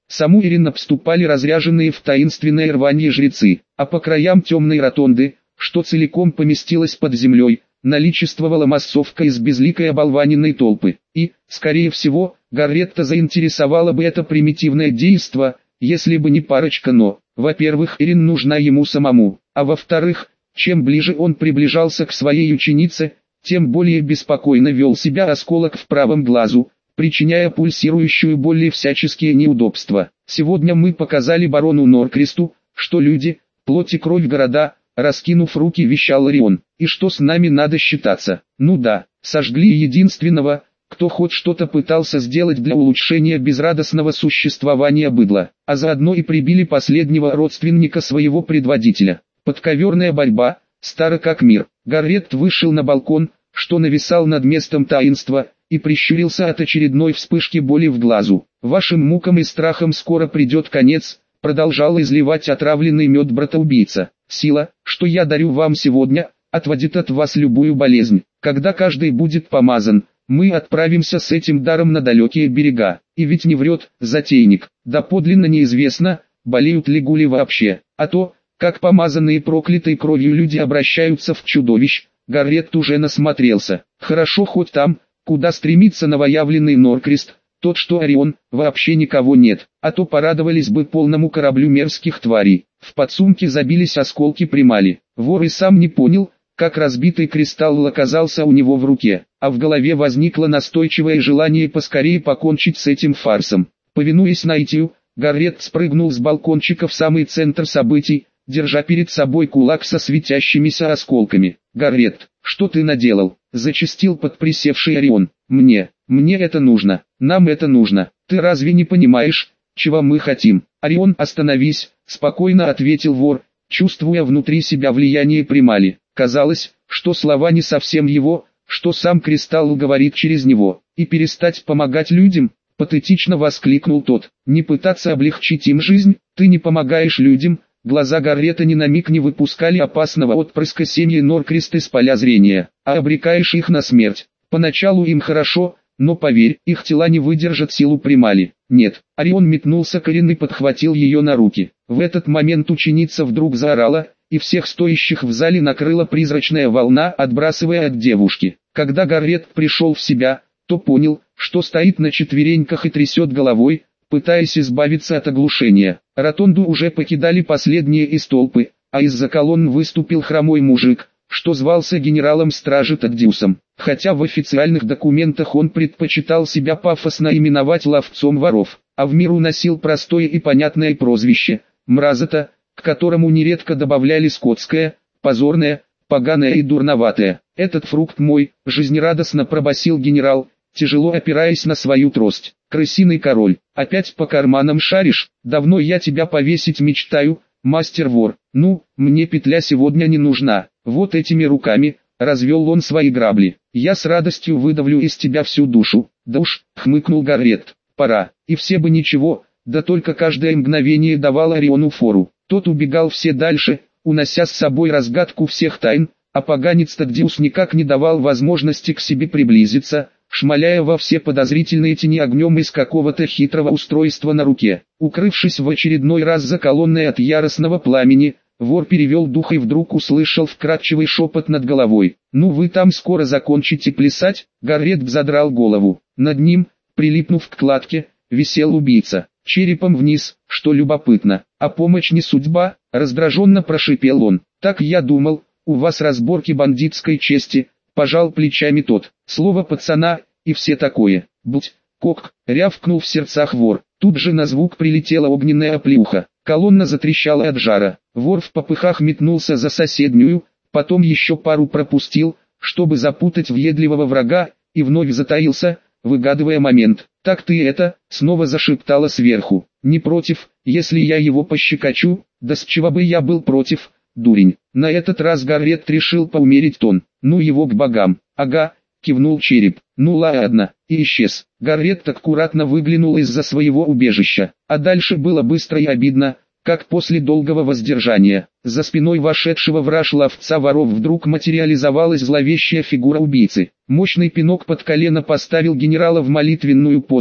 Саму Ирин обступали разряженные в таинственное рванье жрецы, а по краям темной ротонды, что целиком поместилась под землей, наличествовала массовка из безликой оболваненной толпы. И, скорее всего, Гарретта заинтересовало бы это примитивное действо, если бы не парочка «но». Во-первых, Ирин нужна ему самому, а во-вторых, чем ближе он приближался к своей ученице, тем более беспокойно вел себя осколок в правом глазу, причиняя пульсирующую боль и всяческие неудобства. Сегодня мы показали барону Норкресту, что люди, плоть и кровь города, раскинув руки, вещал Орион, и что с нами надо считаться. Ну да, сожгли единственного, кто хоть что-то пытался сделать для улучшения безрадостного существования быдла, а заодно и прибили последнего родственника своего предводителя. Подковерная борьба, старо как мир. Гарретт вышел на балкон, что нависал над местом таинства, и прищурился от очередной вспышки боли в глазу. «Вашим мукам и страхам скоро придет конец», продолжал изливать отравленный мед братоубийца. «Сила, что я дарю вам сегодня, отводит от вас любую болезнь. Когда каждый будет помазан, мы отправимся с этим даром на далекие берега. И ведь не врет затейник, доподлинно неизвестно, болеют ли гули вообще, а то, как помазанные проклятой кровью люди обращаются в чудовищ». Гарретт уже насмотрелся. Хорошо хоть там, куда стремится новоявленный Норкрест, тот что Орион, вообще никого нет, а то порадовались бы полному кораблю мерзких тварей. В подсумке забились осколки примали. Вор и сам не понял, как разбитый кристалл оказался у него в руке, а в голове возникло настойчивое желание поскорее покончить с этим фарсом. Повинуясь наитию, Гарретт спрыгнул с балкончика в самый центр событий, держа перед собой кулак со светящимися осколками. «Гарретт, что ты наделал?» — зачастил подприсевший Орион. Мне это нужно, нам это нужно. Ты разве не понимаешь, чего мы хотим?» «Орион, остановись», — спокойно ответил вор, чувствуя внутри себя влияние примали. Казалось, что слова не совсем его, что сам кристалл говорит через него. «И перестать помогать людям?» — патетично воскликнул тот. «Не пытаться облегчить им жизнь? Ты не помогаешь людям». Глаза Гарретта ни на миг не выпускали опасного отпрыска семьи Норкрест из поля зрения, а обрекаешь их на смерть. Поначалу им хорошо, но поверь, их тела не выдержат силу примали. Нет, Орион метнулся к Ирин и подхватил ее на руки. В этот момент ученица вдруг заорала, и всех стоящих в зале накрыла призрачная волна, отбрасывая от девушки. Когда Гарретт пришел в себя, то понял, что стоит на четвереньках и трясет головой, пытаясь избавиться от оглушения. Ротонду уже покидали последние из толпы, а из-за колонн выступил хромой мужик, что звался генералом стражи Таддиусом, хотя в официальных документах он предпочитал себя пафосно именовать ловцом воров, а в миру носил простое и понятное прозвище – Мразота, к которому нередко добавляли скотское, позорное, поганое и дурноватое. «Этот фрукт мой», – жизнерадостно пробасил генерал, тяжело опираясь на свою трость. «Крысиный король, опять по карманам шаришь? Давно я тебя повесить мечтаю, мастер-вор. Ну, мне петля сегодня не нужна. Вот этими руками», — развел он свои грабли. «Я с радостью выдавлю из тебя всю душу». «Да уж», — хмыкнул Гарретт, — «пора». И все бы ничего, да только каждое мгновение давало Ориону фору. Тот убегал все дальше, унося с собой разгадку всех тайн, а поганец Таддиус никак не давал возможности к себе приблизиться, шмаляя во все подозрительные тени огнем из какого-то хитрого устройства на руке. Укрывшись в очередной раз за колонной от яростного пламени, вор перевел дух и вдруг услышал вкрадчивый шепот над головой. «Ну вы там скоро закончите плясать?» Гарретт задрал голову. Над ним, прилипнув к кладке, висел убийца. Черепом вниз, что любопытно. «А помощь не судьба?» — раздраженно прошипел он. «Так я думал, у вас разборки бандитской чести», — пожал плечами тот. «Слово пацана, и все такое». «Будь, кок», — рявкнул в сердцах вор. Тут же на звук прилетела огненная оплеуха. Колонна затрещала от жара. Вор в попыхах метнулся за соседнюю, потом еще пару пропустил, чтобы запутать въедливого врага, и вновь затаился, выгадывая момент. «Так ты это», — снова зашептала сверху. «Не против, если я его пощекочу?» «Да с чего бы я был против, дурень?» На этот раз Гарретт решил поумерить тон. «Ну его к богам». «Ага», — кивнул череп. «Ну ладно», и исчез. Гарретт аккуратно выглянул из-за своего убежища. А дальше было быстро и обидно, как после долгого воздержания. За спиной вошедшего в раж ловца воров вдруг материализовалась зловещая фигура убийцы. Мощный пинок под колено поставил генерала в молитвенную позу,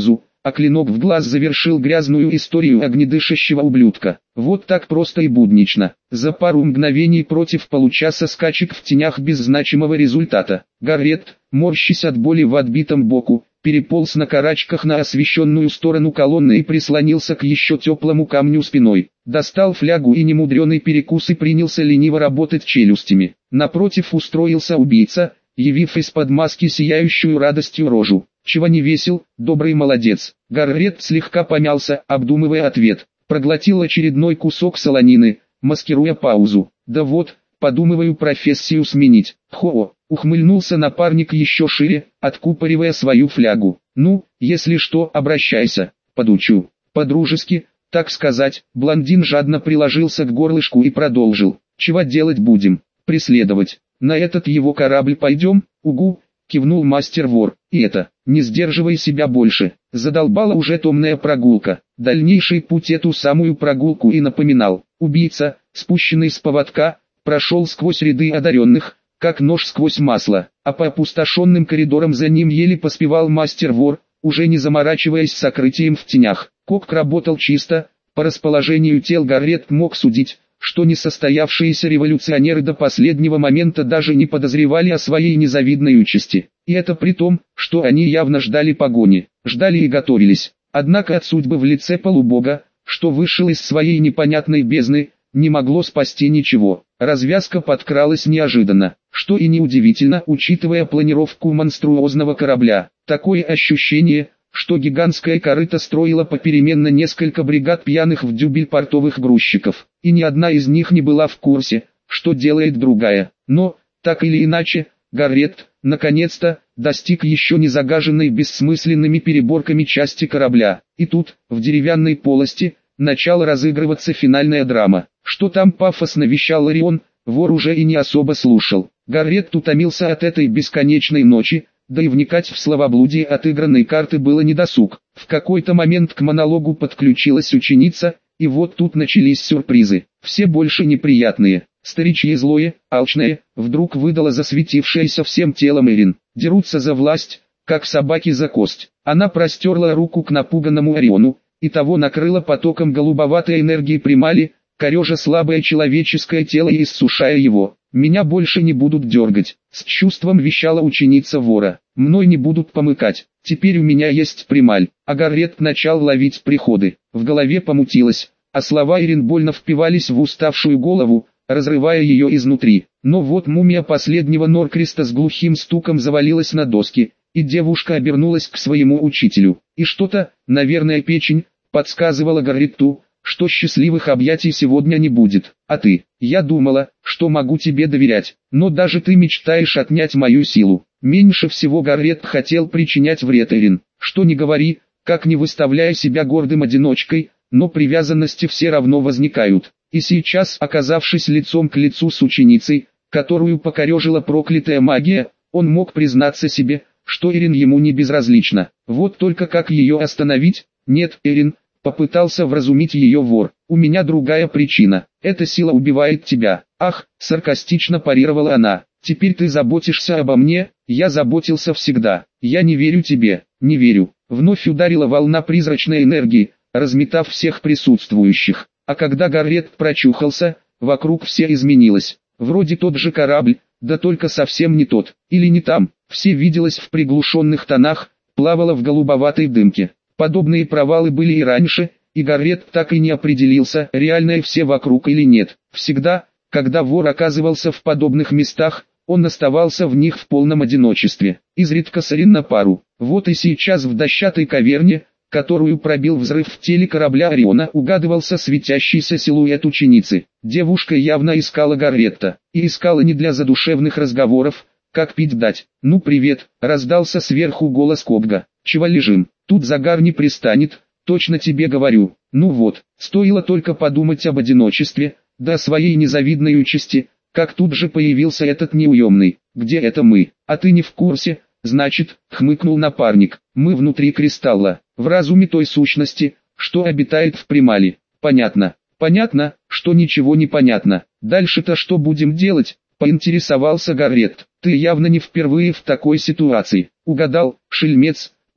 а клинок в глаз завершил грязную историю огнедышащего ублюдка. Вот так просто и буднично. За пару мгновений против получаса скачек в тенях без значимого результата. Гаррет, морщась от боли в отбитом боку, переполз на карачках на освещенную сторону колонны и прислонился к еще теплому камню спиной. Достал флягу и немудреный перекус и принялся лениво работать челюстями. Напротив устроился убийца, явив из-под маски сияющую радостью рожу. «Чего не весел, добрый молодец». Гаррет слегка помялся, обдумывая ответ. Проглотил очередной кусок солонины, маскируя паузу. «Да вот, подумываю профессию сменить». «Хо-о», ухмыльнулся напарник еще шире, откупоривая свою флягу. «Ну, если что, обращайся, подучу». По-дружески, так сказать, блондин жадно приложился к горлышку и продолжил. «Чего делать будем? Преследовать. На этот его корабль пойдем?» «Угу», кивнул мастер-вор. «И это, не сдерживай себя больше. Задолбала уже томная прогулка». Дальнейший путь эту самую прогулку и напоминал. Убийца, спущенный с поводка, прошел сквозь ряды одаренных, как нож сквозь масло, а по опустошенным коридорам за ним еле поспевал мастер-вор, уже не заморачиваясь с сокрытием в тенях. Кок работал чисто, по расположению тел Гаррет мог судить, что несостоявшиеся революционеры до последнего момента даже не подозревали о своей незавидной участи. И это при том, что они явно ждали погони, ждали и готовились. Однако от судьбы в лице полубога, что вышел из своей непонятной бездны, не могло спасти ничего. Развязка подкралась неожиданно, что и неудивительно, учитывая планировку монструозного корабля. Такое ощущение, что гигантская корыта строила попеременно несколько бригад пьяных в дюбель портовых грузчиков, и ни одна из них не была в курсе, что делает другая. Но, так или иначе, Гаррет, наконец-то, достиг еще не загаженной бессмысленными переборками части корабля. И тут, в деревянной полости, начала разыгрываться финальная драма. Что там пафосно вещал Орион, вор уже и не особо слушал. Гаррет утомился от этой бесконечной ночи, да и вникать в словоблудие отыгранной карты было недосуг. В какой-то момент к монологу подключилась ученица, и вот тут начались сюрпризы. Все больше неприятные. Старичье злое, алчное, вдруг выдала засветившаяся всем телом Эрин. Дерутся за власть, как собаки за кость. Она простерла руку к напуганному Ориону, и того накрыла потоком голубоватой энергии примали, корежа слабое человеческое тело и иссушая его. «Меня больше не будут дергать», — с чувством вещала ученица вора. «Мной не будут помыкать, теперь у меня есть прималь». А Гаррет начал ловить приходы. В голове помутилось, а слова Эрин больно впивались в уставшую голову, разрывая ее изнутри. Но вот мумия последнего Норкриста с глухим стуком завалилась на доски, и девушка обернулась к своему учителю. И что-то, наверное печень, подсказывала Гарретту, что счастливых объятий сегодня не будет. «А ты? Я думала, что могу тебе доверять, но даже ты мечтаешь отнять мою силу». Меньше всего Гаррет хотел причинять вред Эрин. Что ни говори, как не выставляя себя гордым одиночкой, но привязанности все равно возникают. И сейчас, оказавшись лицом к лицу с ученицей, которую покорежила проклятая магия, он мог признаться себе, что Эрин ему не безразлична. Вот только как ее остановить? «Нет, Эрин», — попытался вразумить ее вор, — «у меня другая причина. Эта сила убивает тебя». «Ах», — саркастично парировала она, — «теперь ты заботишься обо мне?» «Я заботился всегда. Я не верю тебе». «Не верю». Вновь ударила волна призрачной энергии, разметав всех присутствующих. А когда Гаррет прочухался, вокруг все изменилось. Вроде тот же корабль, да только совсем не тот. Или не там. Все виделось в приглушенных тонах, плавало в голубоватой дымке. Подобные провалы были и раньше, и Гаррет так и не определился, реальные все вокруг или нет. Всегда, когда вор оказывался в подобных местах, он оставался в них в полном одиночестве. Изредка с Эрин на пару. Вот и сейчас в дощатой каверне, которую пробил взрыв в теле корабля Ориона, угадывался светящийся силуэт ученицы. Девушка явно искала Гарретта. И искала не для задушевных разговоров, как пить дать. «Ну привет», — раздался сверху голос Кобга. «Чего лежим? Тут загар не пристанет, точно тебе говорю». Ну вот, стоило только подумать об одиночестве, да о своей незавидной участи, как тут же появился этот неуемный. «Где это мы? А ты не в курсе?» «Значит», — хмыкнул напарник, — «мы внутри кристалла, в разуме той сущности, что обитает в примале». «Понятно. Понятно, что ничего не понятно. Дальше-то что будем делать?» — поинтересовался Гаррет. «Ты явно не впервые в такой ситуации». «Угадал, шельмец», —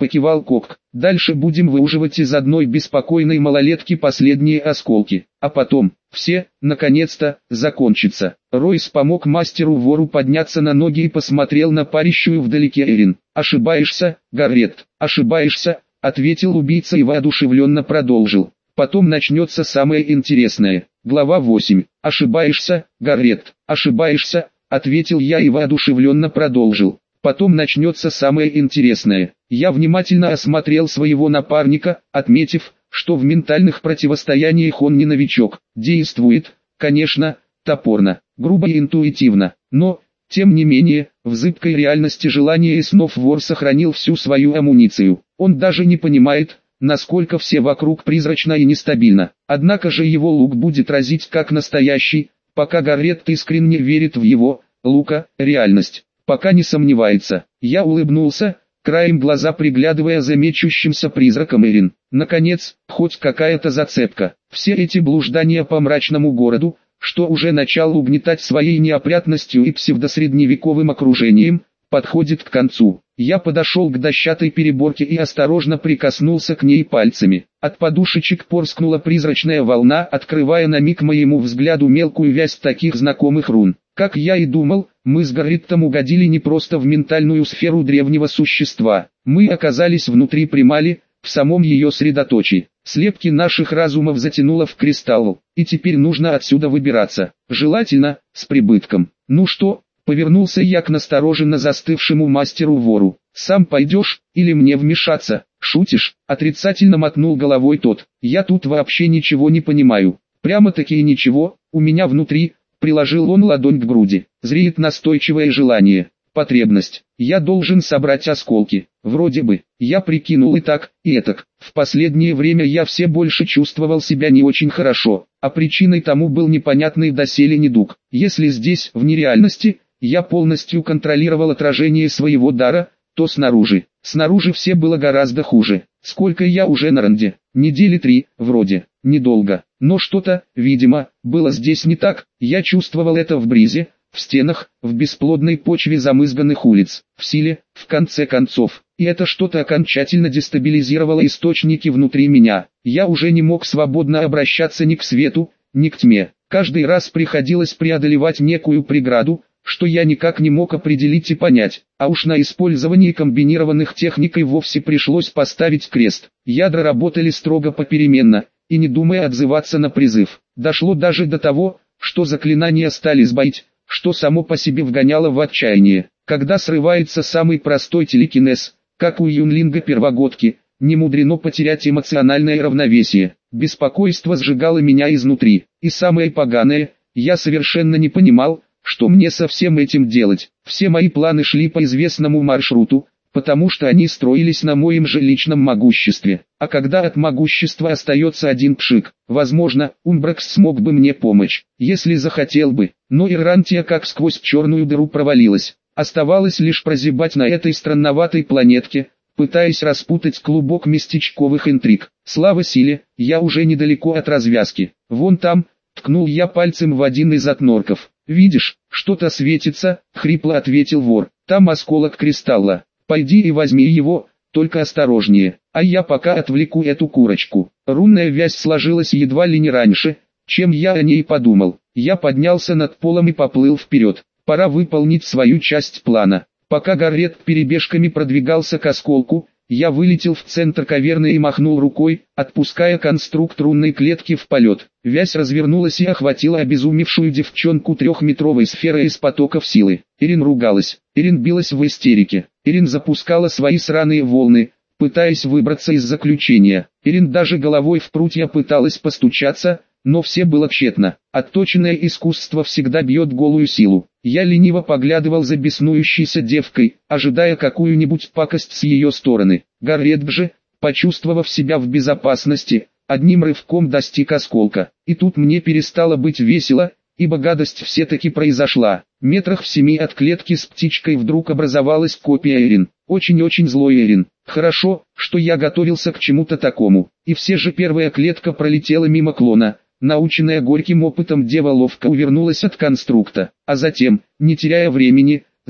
покивал Кок. Дальше будем выуживать из одной беспокойной малолетки последние осколки, а потом, все, наконец-то, закончится. Ройс помог мастеру-вору подняться на ноги и посмотрел на парящую вдалеке Эрин. «Ошибаешься, Гаррет, ошибаешься», — ответил убийца и воодушевленно продолжил. «Потом начнется самое интересное». Глава 8. «Ошибаешься, Гаррет, ошибаешься», — ответил я и воодушевленно продолжил. «Потом начнется самое интересное». Я внимательно осмотрел своего напарника, отметив, что в ментальных противостояниях он не новичок. Действует, конечно, топорно, грубо и интуитивно, но, тем не менее, в зыбкой реальности желания и снов вор сохранил всю свою амуницию. Он даже не понимает, насколько все вокруг призрачно и нестабильно. Однако же его лук будет разить как настоящий, пока Гаррет искренне верит в его, лука, реальность. Пока не сомневается. Я улыбнулся, краем глаза приглядывая за мечущимся призраком Эрин. Наконец, хоть какая-то зацепка. Все эти блуждания по мрачному городу, что уже начал угнетать своей неопрятностью и псевдосредневековым окружением, подходит к концу. Я подошел к дощатой переборке и осторожно прикоснулся к ней пальцами. От подушечек порскнула призрачная волна, открывая на миг моему взгляду мелкую вязь таких знакомых рун. Как я и думал, мы с Гарреттом угодили не просто в ментальную сферу древнего существа. Мы оказались внутри Примали, в самом ее средоточии. Слепки наших разумов затянуло в кристалл, и теперь нужно отсюда выбираться. Желательно, с прибытком. «Ну что?» — повернулся я к настороженно застывшему мастеру-вору. «Сам пойдешь, или мне вмешаться?» «Шутишь?» — отрицательно мотнул головой тот. «Я тут вообще ничего не понимаю. Прямо-таки ничего, у меня внутри...» Приложил он ладонь к груди. Зреет настойчивое желание, потребность. Я должен собрать осколки. Вроде бы, я прикинул и так, и этак. В последнее время я все больше чувствовал себя не очень хорошо, а причиной тому был непонятный доселе недуг. Если здесь, в нереальности, я полностью контролировал отражение своего дара, то снаружи все было гораздо хуже. Сколько я уже на ранде? Недели 3, вроде. Недолго. Но что-то, видимо, было здесь не так. Я чувствовал это в бризе, в стенах, в бесплодной почве замызганных улиц, в силе, в конце концов. И это что-то окончательно дестабилизировало источники внутри меня. Я уже не мог свободно обращаться ни к свету, ни к тьме. Каждый раз приходилось преодолевать некую преграду, что я никак не мог определить и понять, а уж на использовании комбинированных техник и вовсе пришлось поставить крест. Ядра работали строго попеременно, и не думая отзываться на призыв. Дошло даже до того, что заклинания стали сбоить, что само по себе вгоняло в отчаяние. Когда срывается самый простой телекинез, как у юнлинга первогодки, не мудрено потерять эмоциональное равновесие. Беспокойство сжигало меня изнутри, и самое поганое, я совершенно не понимал, что мне со всем этим делать. Все мои планы шли по известному маршруту, потому что они строились на моем же личном могуществе. А когда от могущества остается один пшик, возможно, Умбракс смог бы мне помочь, если захотел бы. Но Иррантия как сквозь черную дыру провалилась. Оставалось лишь прозябать на этой странноватой планетке, пытаясь распутать клубок местечковых интриг. Слава силе, я уже недалеко от развязки. Вон там, ткнул я пальцем в один из отнорков. «Видишь, что-то светится», — хрипло ответил вор. «Там осколок кристалла. Пойди и возьми его, только осторожнее, а я пока отвлеку эту курочку». Рунная вязь сложилась едва ли не раньше, чем я о ней подумал. Я поднялся над полом и поплыл вперед. Пора выполнить свою часть плана. Пока Гаррет перебежками продвигался к осколку, я вылетел в центр каверны и махнул рукой, отпуская конструкт рунной клетки в полет. Вязь развернулась и охватила обезумевшую девчонку трехметровой сферой из потоков силы. Эрин ругалась, Эрин билась в истерике, Эрин запускала свои сраные волны, пытаясь выбраться из заключения. Эрин даже головой в прутья пыталась постучаться, но все было тщетно. Отточенное искусство всегда бьет голую силу. Я лениво поглядывал за беснующейся девкой, ожидая какую-нибудь пакость с ее стороны. Гаррет же, почувствовав себя в безопасности, одним рывком достиг осколка. И тут мне перестало быть весело, ибо гадость все-таки произошла. Метрах в 7 от клетки с птичкой вдруг образовалась копия Эрин. Очень-очень злой Эрин. Хорошо, что я готовился к чему-то такому. И все же первая клетка пролетела мимо клона. Наученная горьким опытом дева ловко увернулась от конструкта, а затем, не теряя времени,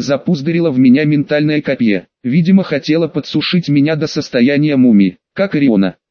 запузырила в меня ментальное копье. Видимо, хотела подсушить меня до состояния мумии, как Ориона.